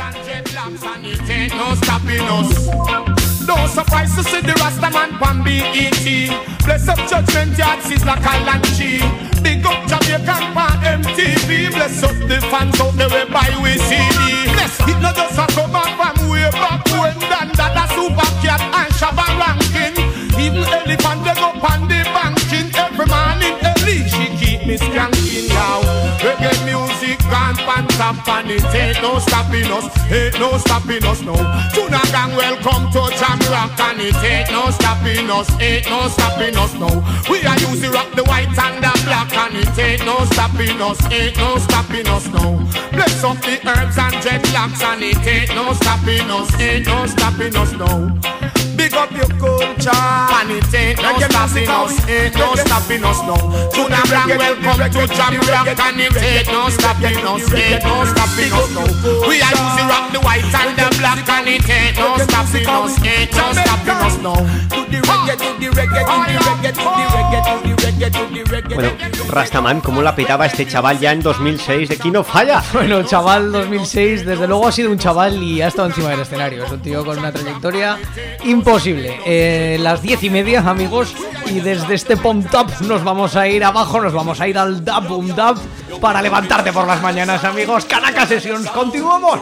No surprise to see the Rastaman pan BET. Bless up Judgment Yard, Sizzla Kalanchi. Big up Jamaican pan MTV. Bless up the fans out there where buy we CD. Bless it not just a come back from way back when Dandada, Super Cat and Shabba ranking. Even Elephant they go pan the banking. Every morning early she keep me skanking now. Reggae music gone pan top and it ain't no stopping us, no. Tuna gang welcome to Jam Rock and it ain't no stopping us, no. We are using rock the white and the black and it ain't no stopping us, no. Bless up the herbs and dreadlocks and it ain't no stopping us, no. Big up your culture and it ain't no stopping us, no. Tuna gang welcome to Jam Rock and it ain't no stopping us, stopping us now. We are using rock the white and the black and it ain't no stopping us, ain't no stopping us now. Do the reggae, do the reggae, do the reggae, do the reggae, do the reggae, do the reggae. Bueno, Rastaman, ¿cómo la petaba este chaval ya en 2006 de King of Fire? Bueno, el chaval 2006, desde luego ha sido un chaval y ha estado encima del escenario. Es un tío con una trayectoria imposible. Las 10:30, amigos, y desde este Pump Up nos vamos a ir abajo, nos vamos a ir al Dub Boom Dub para levantarte por las mañanas, amigos. Kanaka Sessions, continuamos.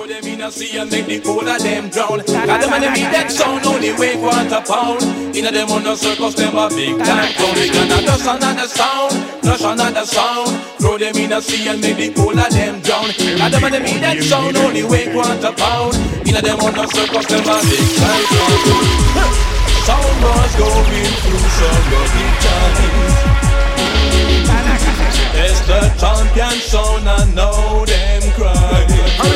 Flush another sound, throw them in a sea and make the cool of them drown. Got them and me that sound, only way quarter pound. In a them on the circus, them a big time. Sound boys going through some rugged times. It's the champion sound, I know them cry.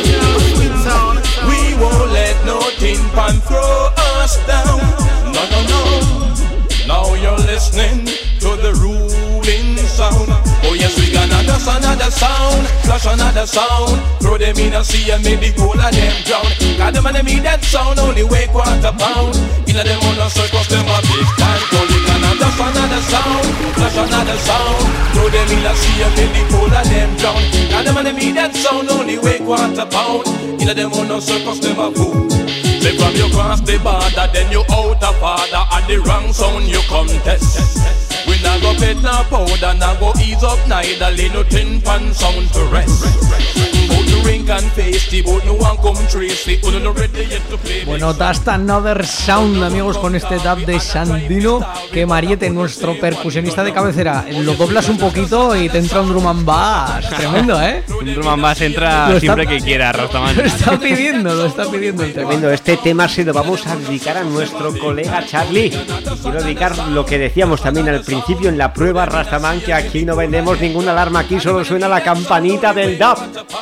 We won't let nothing pan throw us down. No, no, no. Now you're listening to the ruling sound. Oh yes, we got another sound, flash another sound. Throw them in a sea and make the whole of them drown. Got them and me that sound, only weigh quarter pound. In a them on a circus, them a big time. We got another sound, flash another sound. Throw them in a sea and make the whole of them drown. Got them and me that sound, only weigh quarter pound. In a them on a circus, them a fool. Say from you cross the border, then you out of order. And the wrong sound you contest. We not go pet na powder, not go ease up neither. Lay no tin pan sound to rest. Bout the ring and pasty, bout no one come tracy. Uno no ready yet to play. Bueno, Dust Another Sound, amigos, con este dub de Sandino. Que Mariette, nuestro percusionista de cabecera, lo doblas un poquito y te entra un drum and bass. Tremendo, ¿eh? Un drum and bass entra siempre que quiera, Rastaman. Lo está pidiendo el tema. Tremendo, este tema se lo vamos a dedicar a nuestro colega Charlie. Quiero dedicar lo que decíamos también al principio en la prueba, Rastaman, que aquí no vendemos ninguna alarma, aquí solo suena la campanita del dub.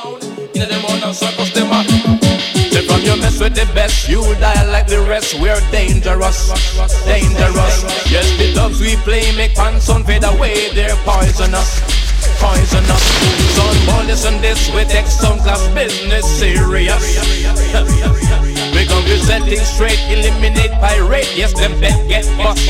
From you mess with the best, you'll die like the rest. We're dangerous, dangerous. Yes, the dubs we play make pants on fade away. They're poisonous, poisonous. Son, boy, listen this, we take some class business serious. We gon' be setting straight, eliminate pirate. Yes, them bet get bust.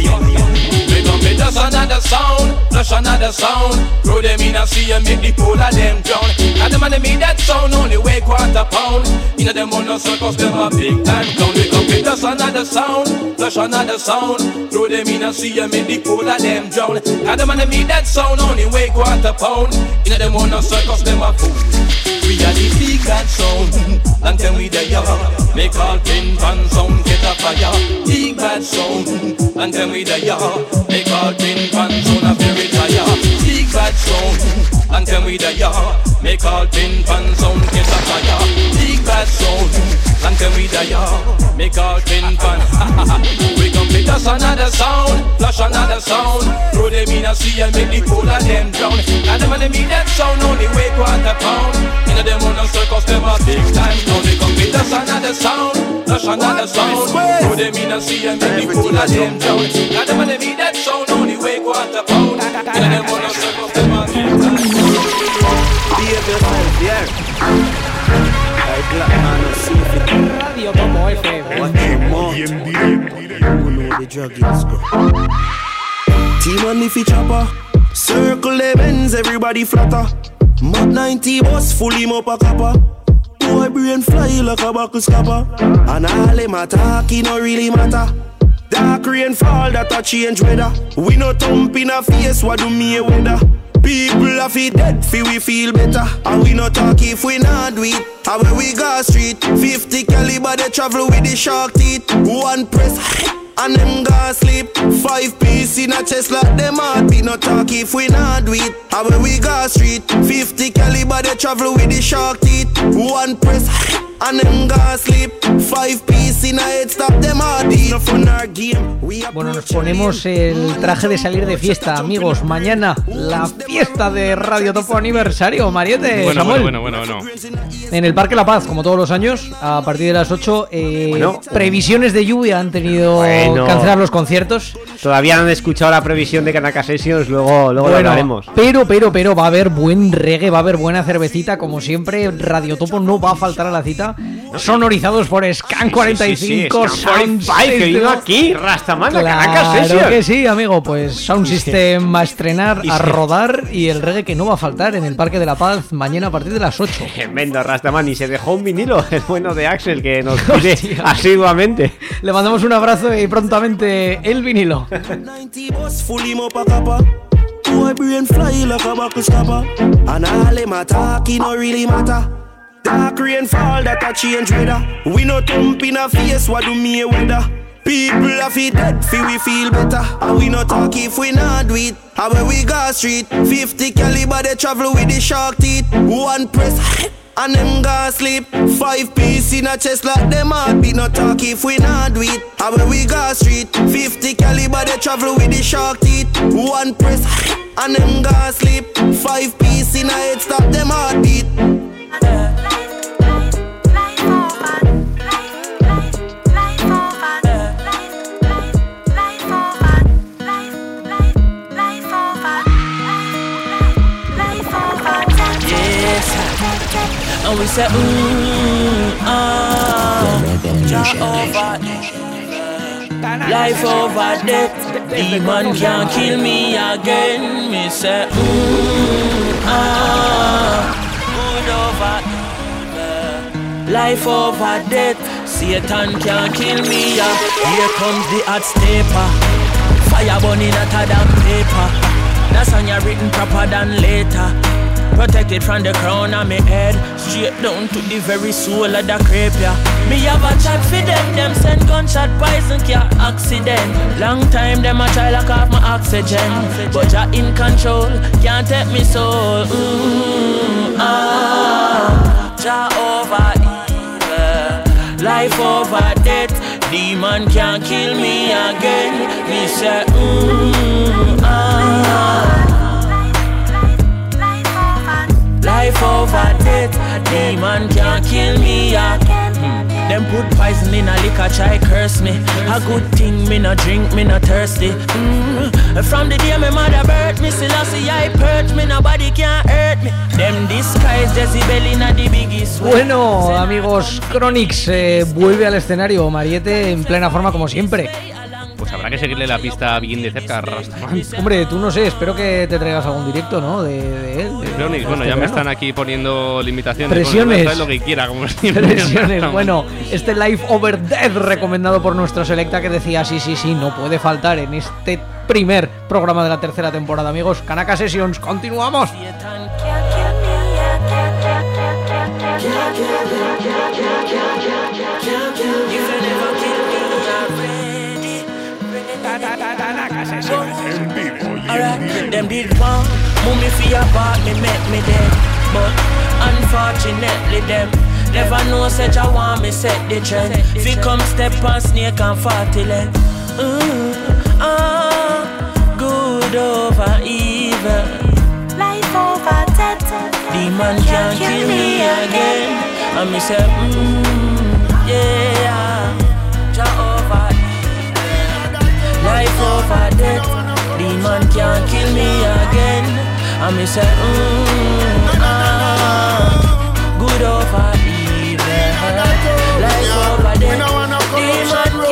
We gon' be just another sound, flush another sound. Throw them in a sea and make the pool of them drown. And them and me that sound only weigh quarter pound. You know them on the circus, them a big time clown. We gon' be just another sound, flush another sound. Throw them in a sea and make the pool of them drown. And them and me that sound only weigh quarter pound. You know them on the circus, them a fool. We are the big bad sound, and tell me they are. Make all tin pan sound get a fire. Big bad sound, and tell me they are. Make all tin pan sound a very tire. Big bad sound, and tell me they are. Make all tin pan sound get a fire. Big bad sound, and tell me they are. Make all tin pan. We gon' play just another sound, flash another sound. Throw them in a sea and make the whole of them drown. And them and me that sound only weigh quarter pound. In a them on a circus, them a big time. Now they gon' play just another sound, flash another sound. Throw them in a sea and make the whole of them drown. And them and me that sound only weigh quarter pound. In a them on a circus, them a big time. Behave yourself, yeah. Like black man, I see if it. Radio Topo FM. What you want? You know the drug is go. Team on the chopper. Circle the bends, everybody flatter. Mach 90 bus, full him up a copper. Boy brain fly like a buckle scupper. And all them attack, it no really matter. Dark rain fall, that a change weather. We no thump in a face, what do me weather? People are fi dead, fi we feel better. And we no talk if we not do it. And when we go street, 50 caliber they travel with the shark teeth. One press and them go sleep. 5 piece in a chest like them heart. We no talk if we not do it. And when we go street, 50 caliber they travel with the shark teeth. One press and them go sleep. 5 piece piece in a head, stop them heartbeat. No fun our game. Bueno, nos ponemos el traje de salir de fiesta, amigos. Mañana la fiesta de Radio Topo aniversario, Mariette, Samuel. Bueno. En el Parque La Paz, como todos los años, a partir de las 8. Previsiones de lluvia han tenido que cancelar los conciertos. Todavía no han escuchado la previsión de Kanaka Sessions, luego lo hablaremos. Pero va a haber buen reggae, va a haber buena cervecita, como siempre. Radio Topo no va a faltar a la cita. Sonorizados por Scan 45, Sound System, que vino aquí, Rastaman, Kanaka Sessions. Claro que sí, amigo, pues Sound System va a estrenar, a rodar, y el reggae que no va a faltar en el Parque de la Paz mañana a partir de las 8. Tremendo, Rastaman, y se dejó un vinilo, el bueno de Axel, que nos pide asiduamente. Le mandamos un abrazo y prontamente el vinilo. My brain fly like a buckle stopper, and all them attack, it no really matter. Dark rain fall, that a change weather. We no thump in a face, what do me weather? People are fi dead, fi we feel better. And we no talk if we not do it. And when we go street, 50 caliber they travel with the shark teeth. One press, and them go sleep. 5 piece in a chest like them heartbeat. No talk if we not do it. And when we go street, 50 caliber they travel with the shark teeth. One press, and them go sleep. 5 piece in a head, stop them heartbeat. And we say, life over death. Demon can't kill me again. Me say, good over evil. Life over death. Satan can't kill me. Here comes the hot stepper. Fire burning hotter than paper. That's on your written proper than later. Protected from the crown of my head, straight down to the very soul of the crepe, yeah. Me have a chat for them send gunshot poison car accident. Long time them a try lock off my oxygen, but you're in control, can't take me soul. Jah over evil, life over death. Demon can't kill me again. Me say, life over death, demon can't kill me again. Them put poison in a liquor, try curse me. A good thing, me no drink, me no thirsty. From the day my mother birthed me, still I see I purge me, nobody can hurt me. Them disguise Jezebel in a the biggest way. Bueno, amigos, Chronix vuelve al escenario, Mariette en plena forma como siempre. Pues habrá que seguirle la pista bien de cerca a Rastaman. Hombre, tú no sé, espero que te traigas algún directo, ¿no? De él. Bueno, ya me están aquí poniendo limitaciones. Presiones. Bueno, lo que quiera, como siempre. Presiones. Bueno, este Life Over Death recomendado por nuestro Selecta que decía sí, no puede faltar en este primer programa de la tercera temporada, amigos. Kanaka Sessions, continuamos. Alright, them did want move for your part, me make me dead. But unfortunately them never know such a want me set the trend. Fi come step on snake and 40 leg. Good over evil, life over death. Demon can't kill me again. And me say, yeah, Jah over evil, life over death. Demon can't kill me again. And me say, good over evil, life over death. Demon can't kill me.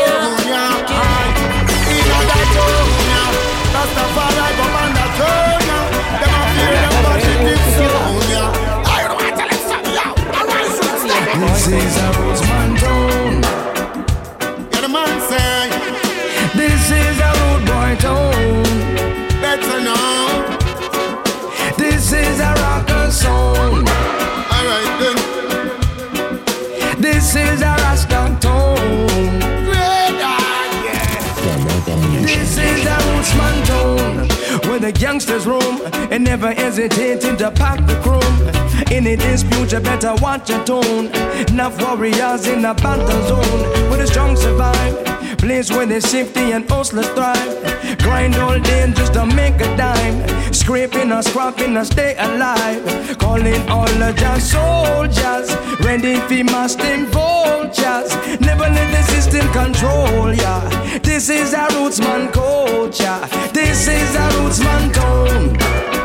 Rastafari go on the throne. Them a fear them worship it soon. I don't want to let some This is a Roseman town. Yeah, the man say, this is a road boy town. Better know. This is a rock the gangsters' room and never hesitating to pack the room. Any dispute, you better watch your tone. Enough warriors in a battle zone where the strong survive. Place where the safety and hustlers thrive. Grind all day just to make a dime. Scraping or scrapping or stay alive. Calling all the just soldiers, ready for masting vultures. Never let the system control ya. This is a rootsman culture. This is a rootsman tone.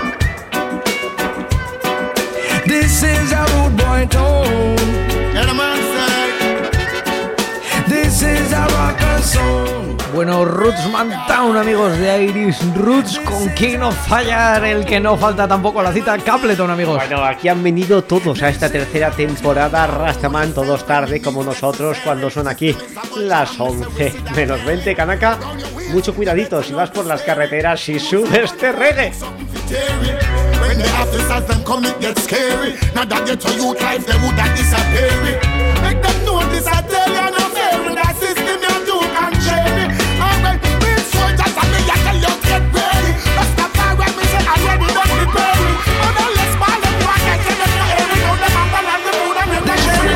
This is a rude boy tone. And a man say, this is a rock and soul. Bueno, Rootsman Town, amigos de Irish Roots, con King of Fire, el que no falta tampoco la cita, Capleton, amigos. Bueno, aquí han venido todos a esta tercera temporada, Rastaman, todos tarde como nosotros, cuando son aquí las 11 menos 20, Kanaka. Mucho cuidadito si vas por las carreteras y subes este reggae. when the officers them come it get scary. Now that get to youth life them would that disappear. Make them know this I tell you no fair. With that system you do can share me. Alright, real soldiers and me I tell you get ready. Just a fire when me say I'm ready, don't prepare me. Oh no, let's ball them walk and tell them you're airy. Now them humble and the mood and them the share.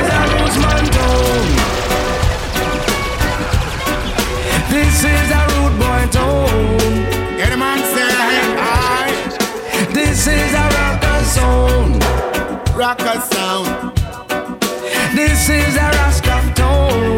This is a rude boy tone. Get a man say aye. This is a rocker sound. Rocker sound. This is a Rasta tone.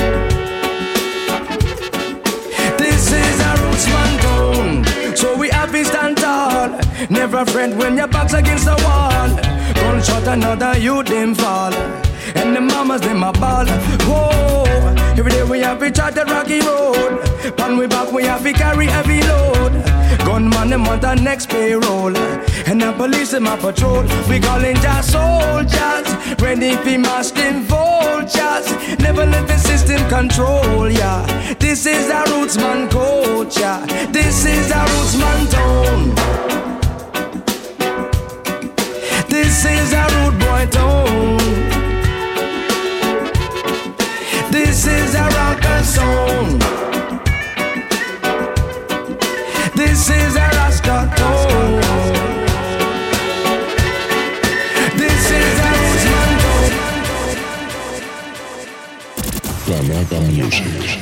This is a rootsman tone. So we have to stand tall. Never friend when your back's against the wall. Gunshot another you them fall. And the mamas them a ball. Whoa. Every day we have to chart the rocky road. Pan we back we have to carry heavy load. Gunman them on the next payroll. And the police them a patrol. We calling just soldiers, ready for masking vultures. Never let the system control ya. This is a rootsman culture. This is a rootsman tone. This is a rude boy tone. This is a rocker song. This is a Rasta tone. This is a rootsman tone.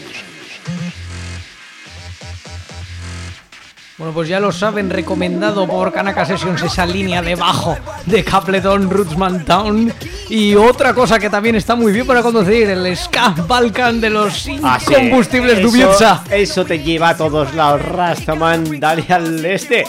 Bueno, pues ya lo saben, recomendado por Kanaka Sessions esa línea de bajo de Capleton, Rootsman Town. Y otra cosa que también está muy bien para conducir, el Ska Balkan de los incombustibles Dubietsa. Eso te lleva a todos lados, Rastaman, dale al este.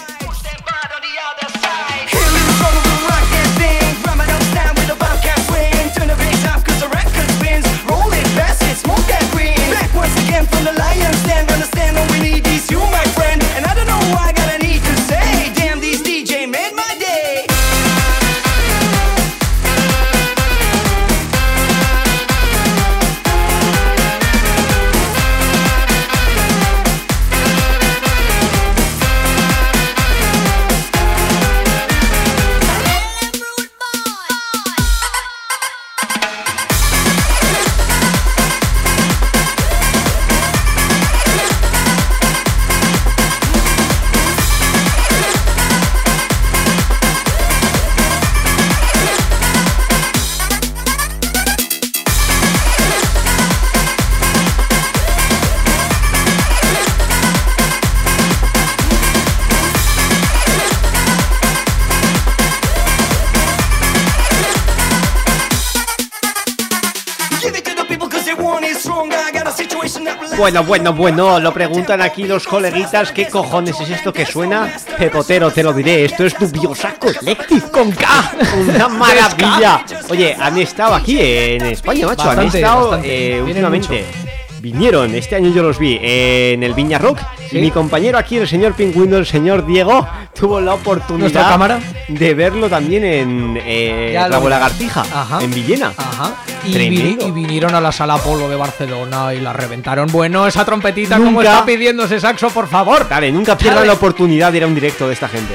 Bueno, lo preguntan aquí los coleguitas, ¿qué cojones es esto que suena? Pepotero, te lo diré, esto es Dubiosa Collective con K, una maravilla. Oye, han estado aquí en España, macho, bastante, han estado últimamente. Vinieron, este año yo los vi en el Viña Rock. ¿Sí? Y mi compañero aquí, el señor Pingüino, el señor Diego, tuvo la oportunidad de verlo también en Rabo Lagartija, en Villena. Ajá. Y vinieron a la Sala Apolo de Barcelona y la reventaron. Bueno, esa trompetita, como está pidiendo ese saxo, por favor. Dale, nunca pierdan la oportunidad de ir a un directo de esta gente.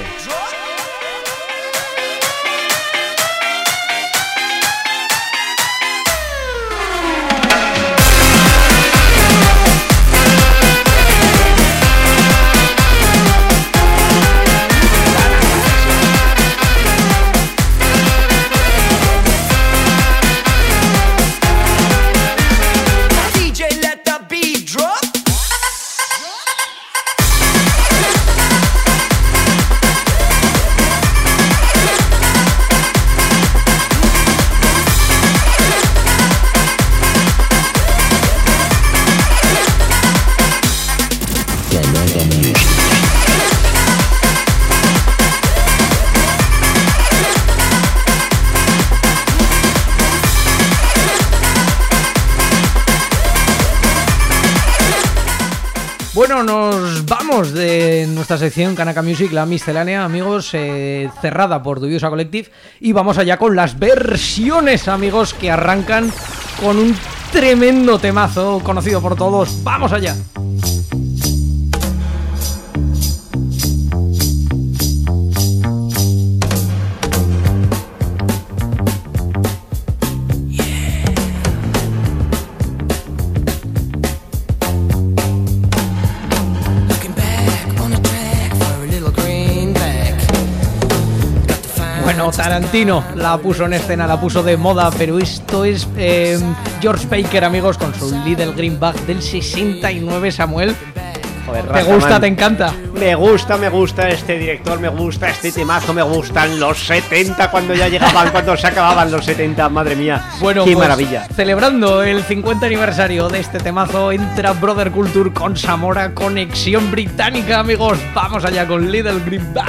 Bueno, nos vamos de nuestra sección Kanaka Music, la miscelánea, amigos, cerrada por Dubiosa Collective, y vamos allá con las versiones, amigos, que arrancan con un tremendo temazo conocido por todos. ¡Vamos allá! Bueno, Tarantino la puso en escena, la puso de moda, pero esto es George Baker, amigos, con su Little Greenback del 69, Samuel. Joder, ¿Te gusta, te encanta? Me gusta este director, me gusta este temazo, me gustan los 70 cuando ya llegaban, cuando se acababan los 70, madre mía, bueno, qué pues, maravilla. Celebrando el 50 aniversario de este temazo, entra Brother Culture con Samora, conexión británica, amigos. Vamos allá con Little Greenback.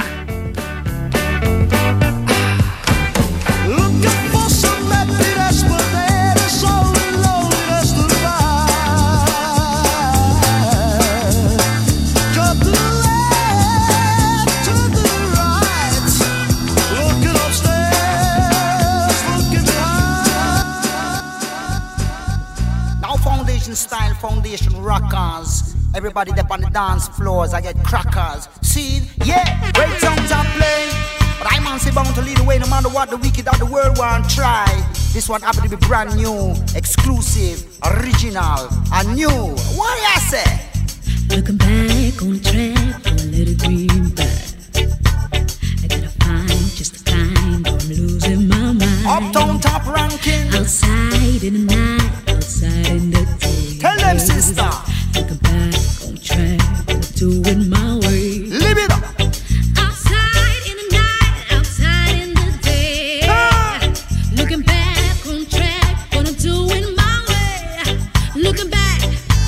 Style foundation rockers. Everybody up on the dance floors, I get crackers. See, yeah, great songs I play, but I'm honestly bound to lead the way no matter what the wicked of the world want try. This one happen to be brand new, exclusive, original, and new. What do you say? Looking back on track for a little greenback. I gotta find just the kind, or I'm losing my mind. Uptown top ranking. Outside in the night, outside in the day. Tell them, sister. Looking back on track, doing my way. Live it up. Outside in the night, outside in the day. Looking back on track, gonna do it my way. Looking back.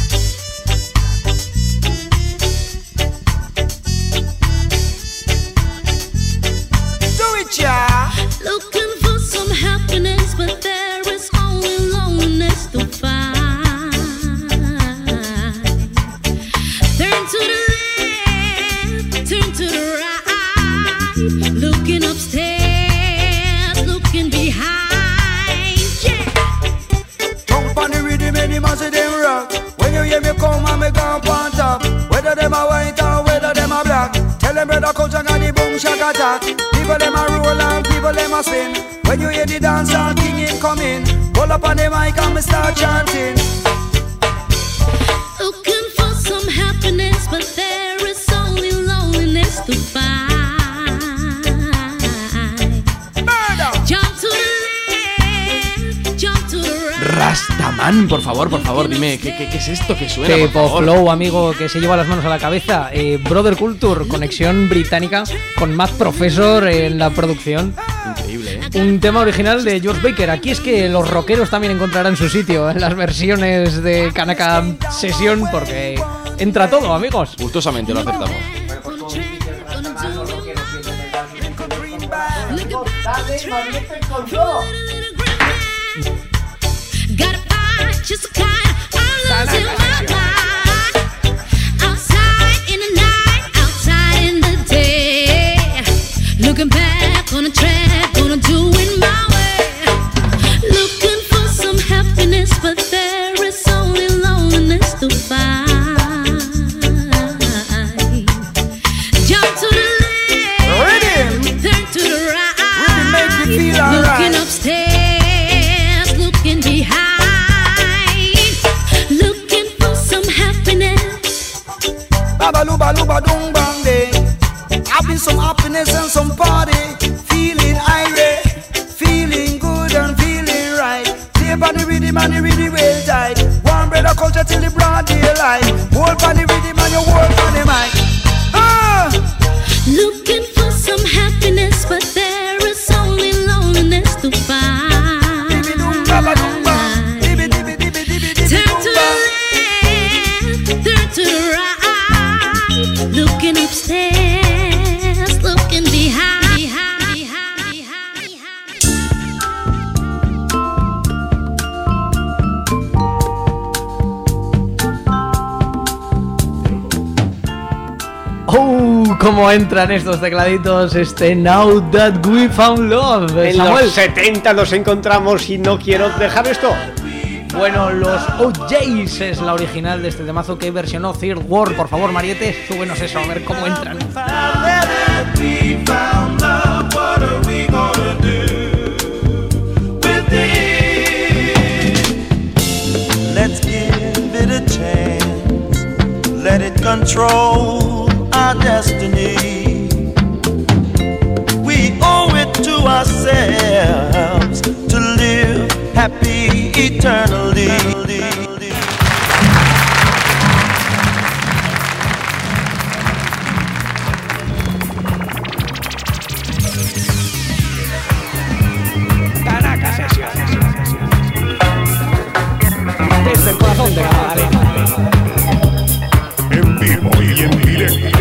Do it, yeah. Looking for some happiness, but there is only loneliness to find. Turn to the left, turn to the right. Looking upstairs, looking behind. Yeah. Jump on the rhythm and the mass of them rock. When you hear me come and me gone on top. Whether them a white or whether them a black. Tell them brother culture got the boom shack attack. People them a roll and people them a spin. When you hear the dance all king in coming. Pull up on the mic and me start chanting. Looking for some happiness, but there is only loneliness to find. Jump to the left, jump to the right. Rastaman, por favor, dime, ¿qué es esto que suena? Tipo por favor? flow, amigo, que se lleva las manos a la cabeza. Brother Culture, conexión británica, con Matt Professor en la producción. Increíble, Un tema original de George Baker. Aquí es que los rockeros también encontrarán su sitio en las versiones de Kanaka Session, porque entra todo, amigos. Gustosamente lo aceptamos. Gotta find just the kind I'm losing my mind. Outside in the night, outside in the day. Looking back on the track, gonna do it my way. Looking for some happiness, but there is only loneliness to find. Jump to the left, turn to the right. Looking upstairs, looking behind. Looking for some happiness. Babaluba luba dung bang day. Having some happiness and some party. Feeling irate, feeling good and feeling right. Play by the rhythm and the rhythm well tight. One brother culture till the broad daylight. Hold by the rhythm and you hold by the mic. Looking for some happiness, but there is only loneliness to find. Turn to the left, turn to the right. Looking upstairs, looking behind. cómo entran estos tecladitos, Now That We Found Love. En Samuel. los 70 nos encontramos y no quiero dejar esto. Bueno, los OJs es la original de este temazo que versionó Third World. Por favor, Mariette, súbenos eso, a ver cómo entran. Let's give it a chance, let it control our destiny. We owe it to ourselves to live happy eternally. Caracas Sesiones. Desde el corazón de la Magdalena. En vivo y en directo.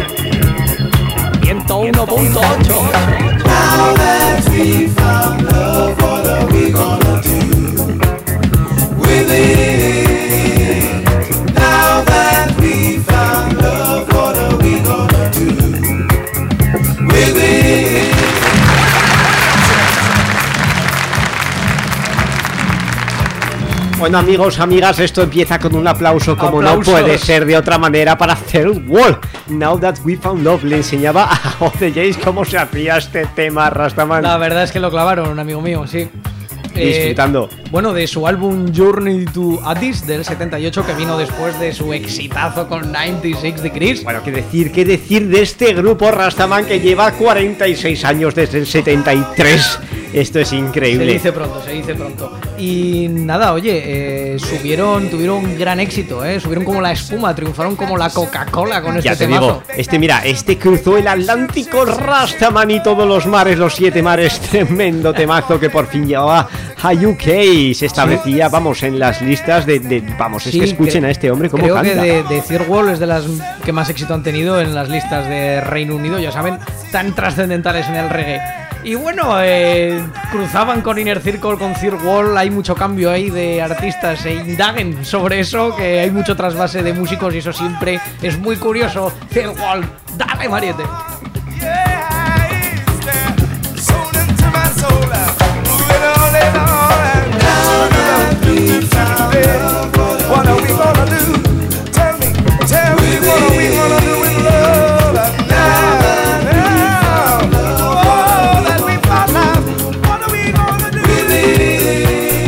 101.8. Now that we found love, what are we gonna do with it? Now that we found love, what are we gonna do with it? Bueno, amigos, amigas, esto empieza con un aplauso, como Aplausos. no puede ser de otra manera, para Third World. Now That We Found Love le enseñaba a OJs cómo se hacía este tema, Rastaman. La verdad es que lo clavaron, un amigo mío, sí. Disfrutando. Bueno, de su álbum Journey to Addis del 78, que vino después de su exitazo con 96 Degrees. Bueno, ¿qué decir de este grupo, Rastaman, que lleva 46 años desde el 73? Esto es increíble. Se dice pronto. Y nada, oye, tuvieron gran éxito, subieron como la espuma, triunfaron como la Coca-Cola con este Ya te temazo. digo, este cruzó el Atlántico, Rastaman, y todos los mares, los 7 mares, tremendo temazo que por fin llevaba a UK, se establecía, vamos, en las listas vamos, es Sí, que escuchen a este hombre cómo creo canta. que de Third World es de las que más éxito han tenido en las listas de Reino Unido, ya saben, tan trascendentales en el reggae. Y bueno, cruzaban con Inner Circle, con Third World, hay mucho cambio ahí de artistas, indaguen sobre eso, que hay mucho trasvase de músicos y eso siempre es muy curioso. Third World, dale, Mariette. What are we gonna do? Tell me, what are we gonna do with love? Now, oh, that we found love, what are we gonna do with it?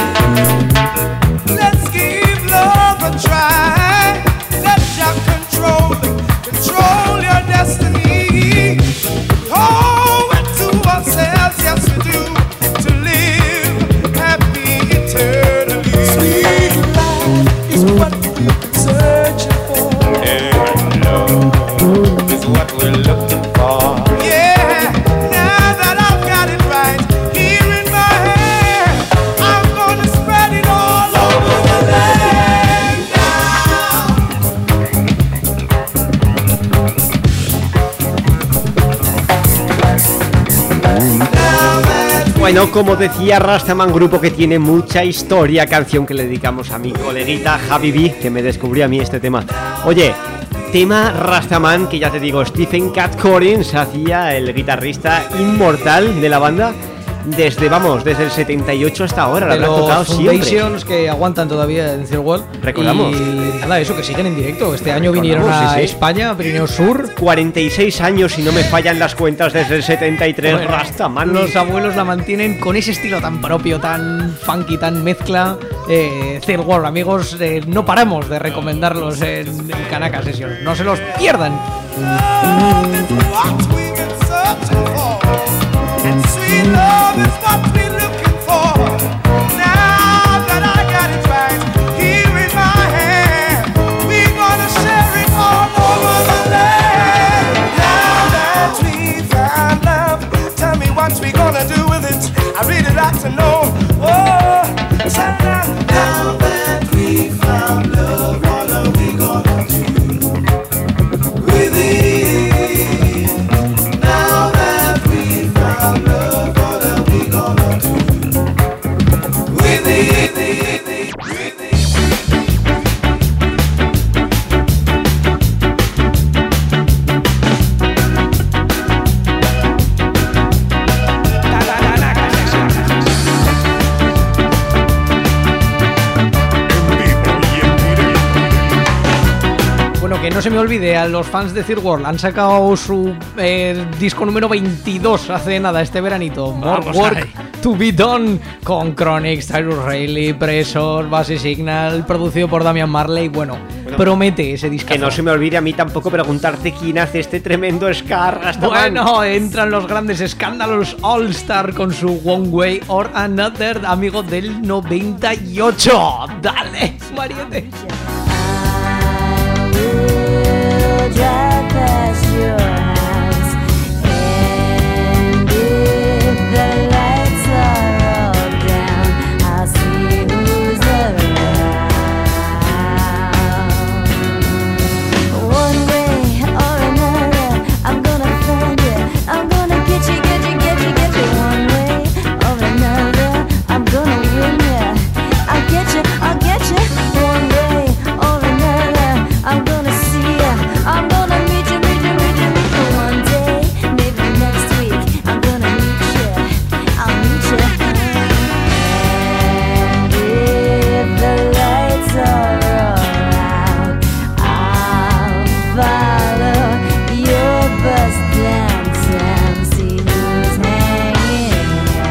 Let's give love a try. Let Jah control your destiny. Oh, it to ourselves, yes we do, to live happy eternally. Sweet life is what we've been searching for. And love is what we're looking for. Yeah, now that I've got it right here in my hand, I'm gonna spread it all over the land Bueno, como decía, Rastaman, grupo que tiene mucha historia, canción que le dedicamos a mi coleguita Javi B, que me descubrió a mí este tema. Oye, tema Rastaman, que ya te digo, Stephen Cat Collins hacía el guitarrista inmortal de la banda desde el 78 hasta ahora, la De habrán tocado los siempre. Foundations que aguantan todavía en Third World. Recordamos. Y nada, eso, que siguen en directo. Este año vinieron a Sí, sí. España, Pirineo Sur. 46 años, si no me fallan las cuentas, desde el 73, Bueno, Rastaman. Los abuelos la mantienen con ese estilo tan propio, tan funky, tan mezcla. Third World, amigos, no paramos de recomendarlos en Kanaka Sessions. No se los pierdan. And sweet love is what we're looking for. Now that I got it right here in my hand, we're gonna share it all over the land. Now that we found love, tell me what we gonna do with it. I really like to know. Oh, now that we found love, what are we gonna do with it? Now that we found love, what are we gonna do? que no se me olvide, a los fans de Third World han sacado su disco número 22 hace nada, este veranito. More Vamos Work ahí. to be Done, con Chronix, Tyrus Rayleigh, Pressor, Bassy Signal, producido por Damian Marley. Bueno, promete ese disco. Que no se me olvide a mí tampoco preguntarte quién hace este tremendo ska, Rastaman. Bueno, entran los grandes escándalos All Star con su One Way or Another, amigo del 98. Dale, Mariette. Drive past your house, and if the lights are all down, I'll see who's around. One way or another, I'm gonna find you. I'm gonna get you, get you, get you, get you. One way or another, I'm gonna win you. I'll get you, I'll get you. One way or another, I'm gonna see you. I'm gonna meet you, meet you, meet you, meet you one day, maybe next week. I'm gonna meet you, I'll meet you. And if the lights are all out, I'll follow your bus downtown, see who's hanging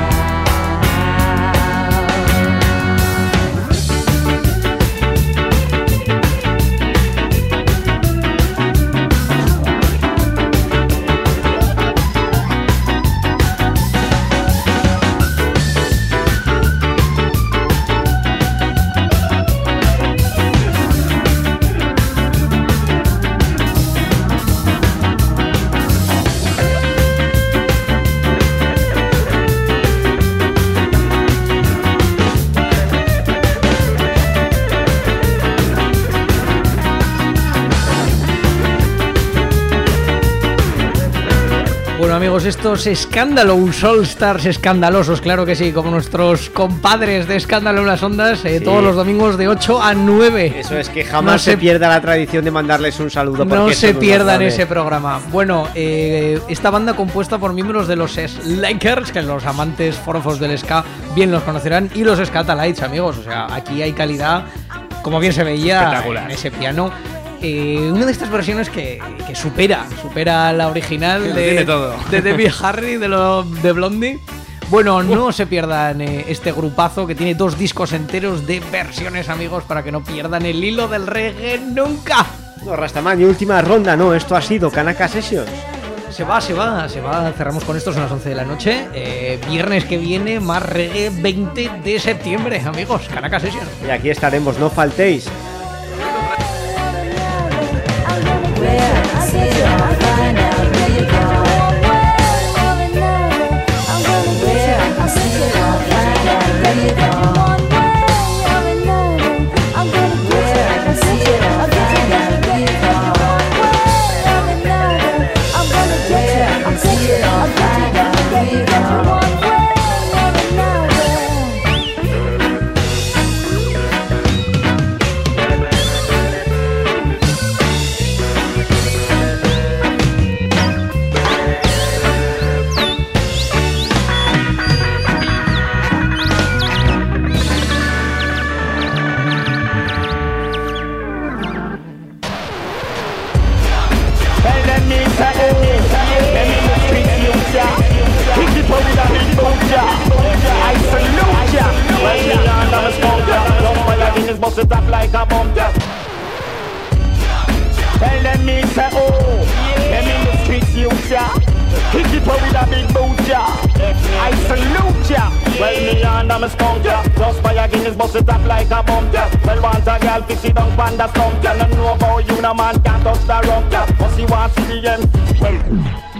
Bueno, amigos, estos Scandalous All Stars escandalosos, claro que sí, como nuestros compadres de Escándalo en las Ondas, todos los domingos de 8 a 9. Eso es, que jamás se pierda la tradición de mandarles un saludo. No se pierdan ese programa. Bueno, esta banda compuesta por miembros de los Slakers, que los amantes forofos del ska bien los conocerán, y los Scatalites, amigos. O sea, aquí hay calidad, como bien se veía en ese piano. Una de estas versiones que supera la original de Debbie Harry, de Blondie. Bueno, no se pierdan este grupazo que tiene 2 discos enteros de versiones, amigos, para que no pierdan el hilo del reggae nunca. No, Rastaman, y última ronda, no, esto ha sido Kanaka Sessions. Se va, cerramos con esto, son las 11 de la noche. Viernes que viene, más reggae, 20 de septiembre, amigos, Kanaka Sessions. Y aquí estaremos, no faltéis. Bust it up like a bomb, yeah. Tell them me say, oh, them in the streets, you, yeah. Kick it up with a big boot, yeah. I salute ya. Well, me and I'm a skunk, yeah. Just by a Guinness, bust it up like a bomb, yeah. Well, want a girl, fix it down, pan the stump, yeah. No know about you, no man can't touch the rump, yeah. But she wants to see the end. Well,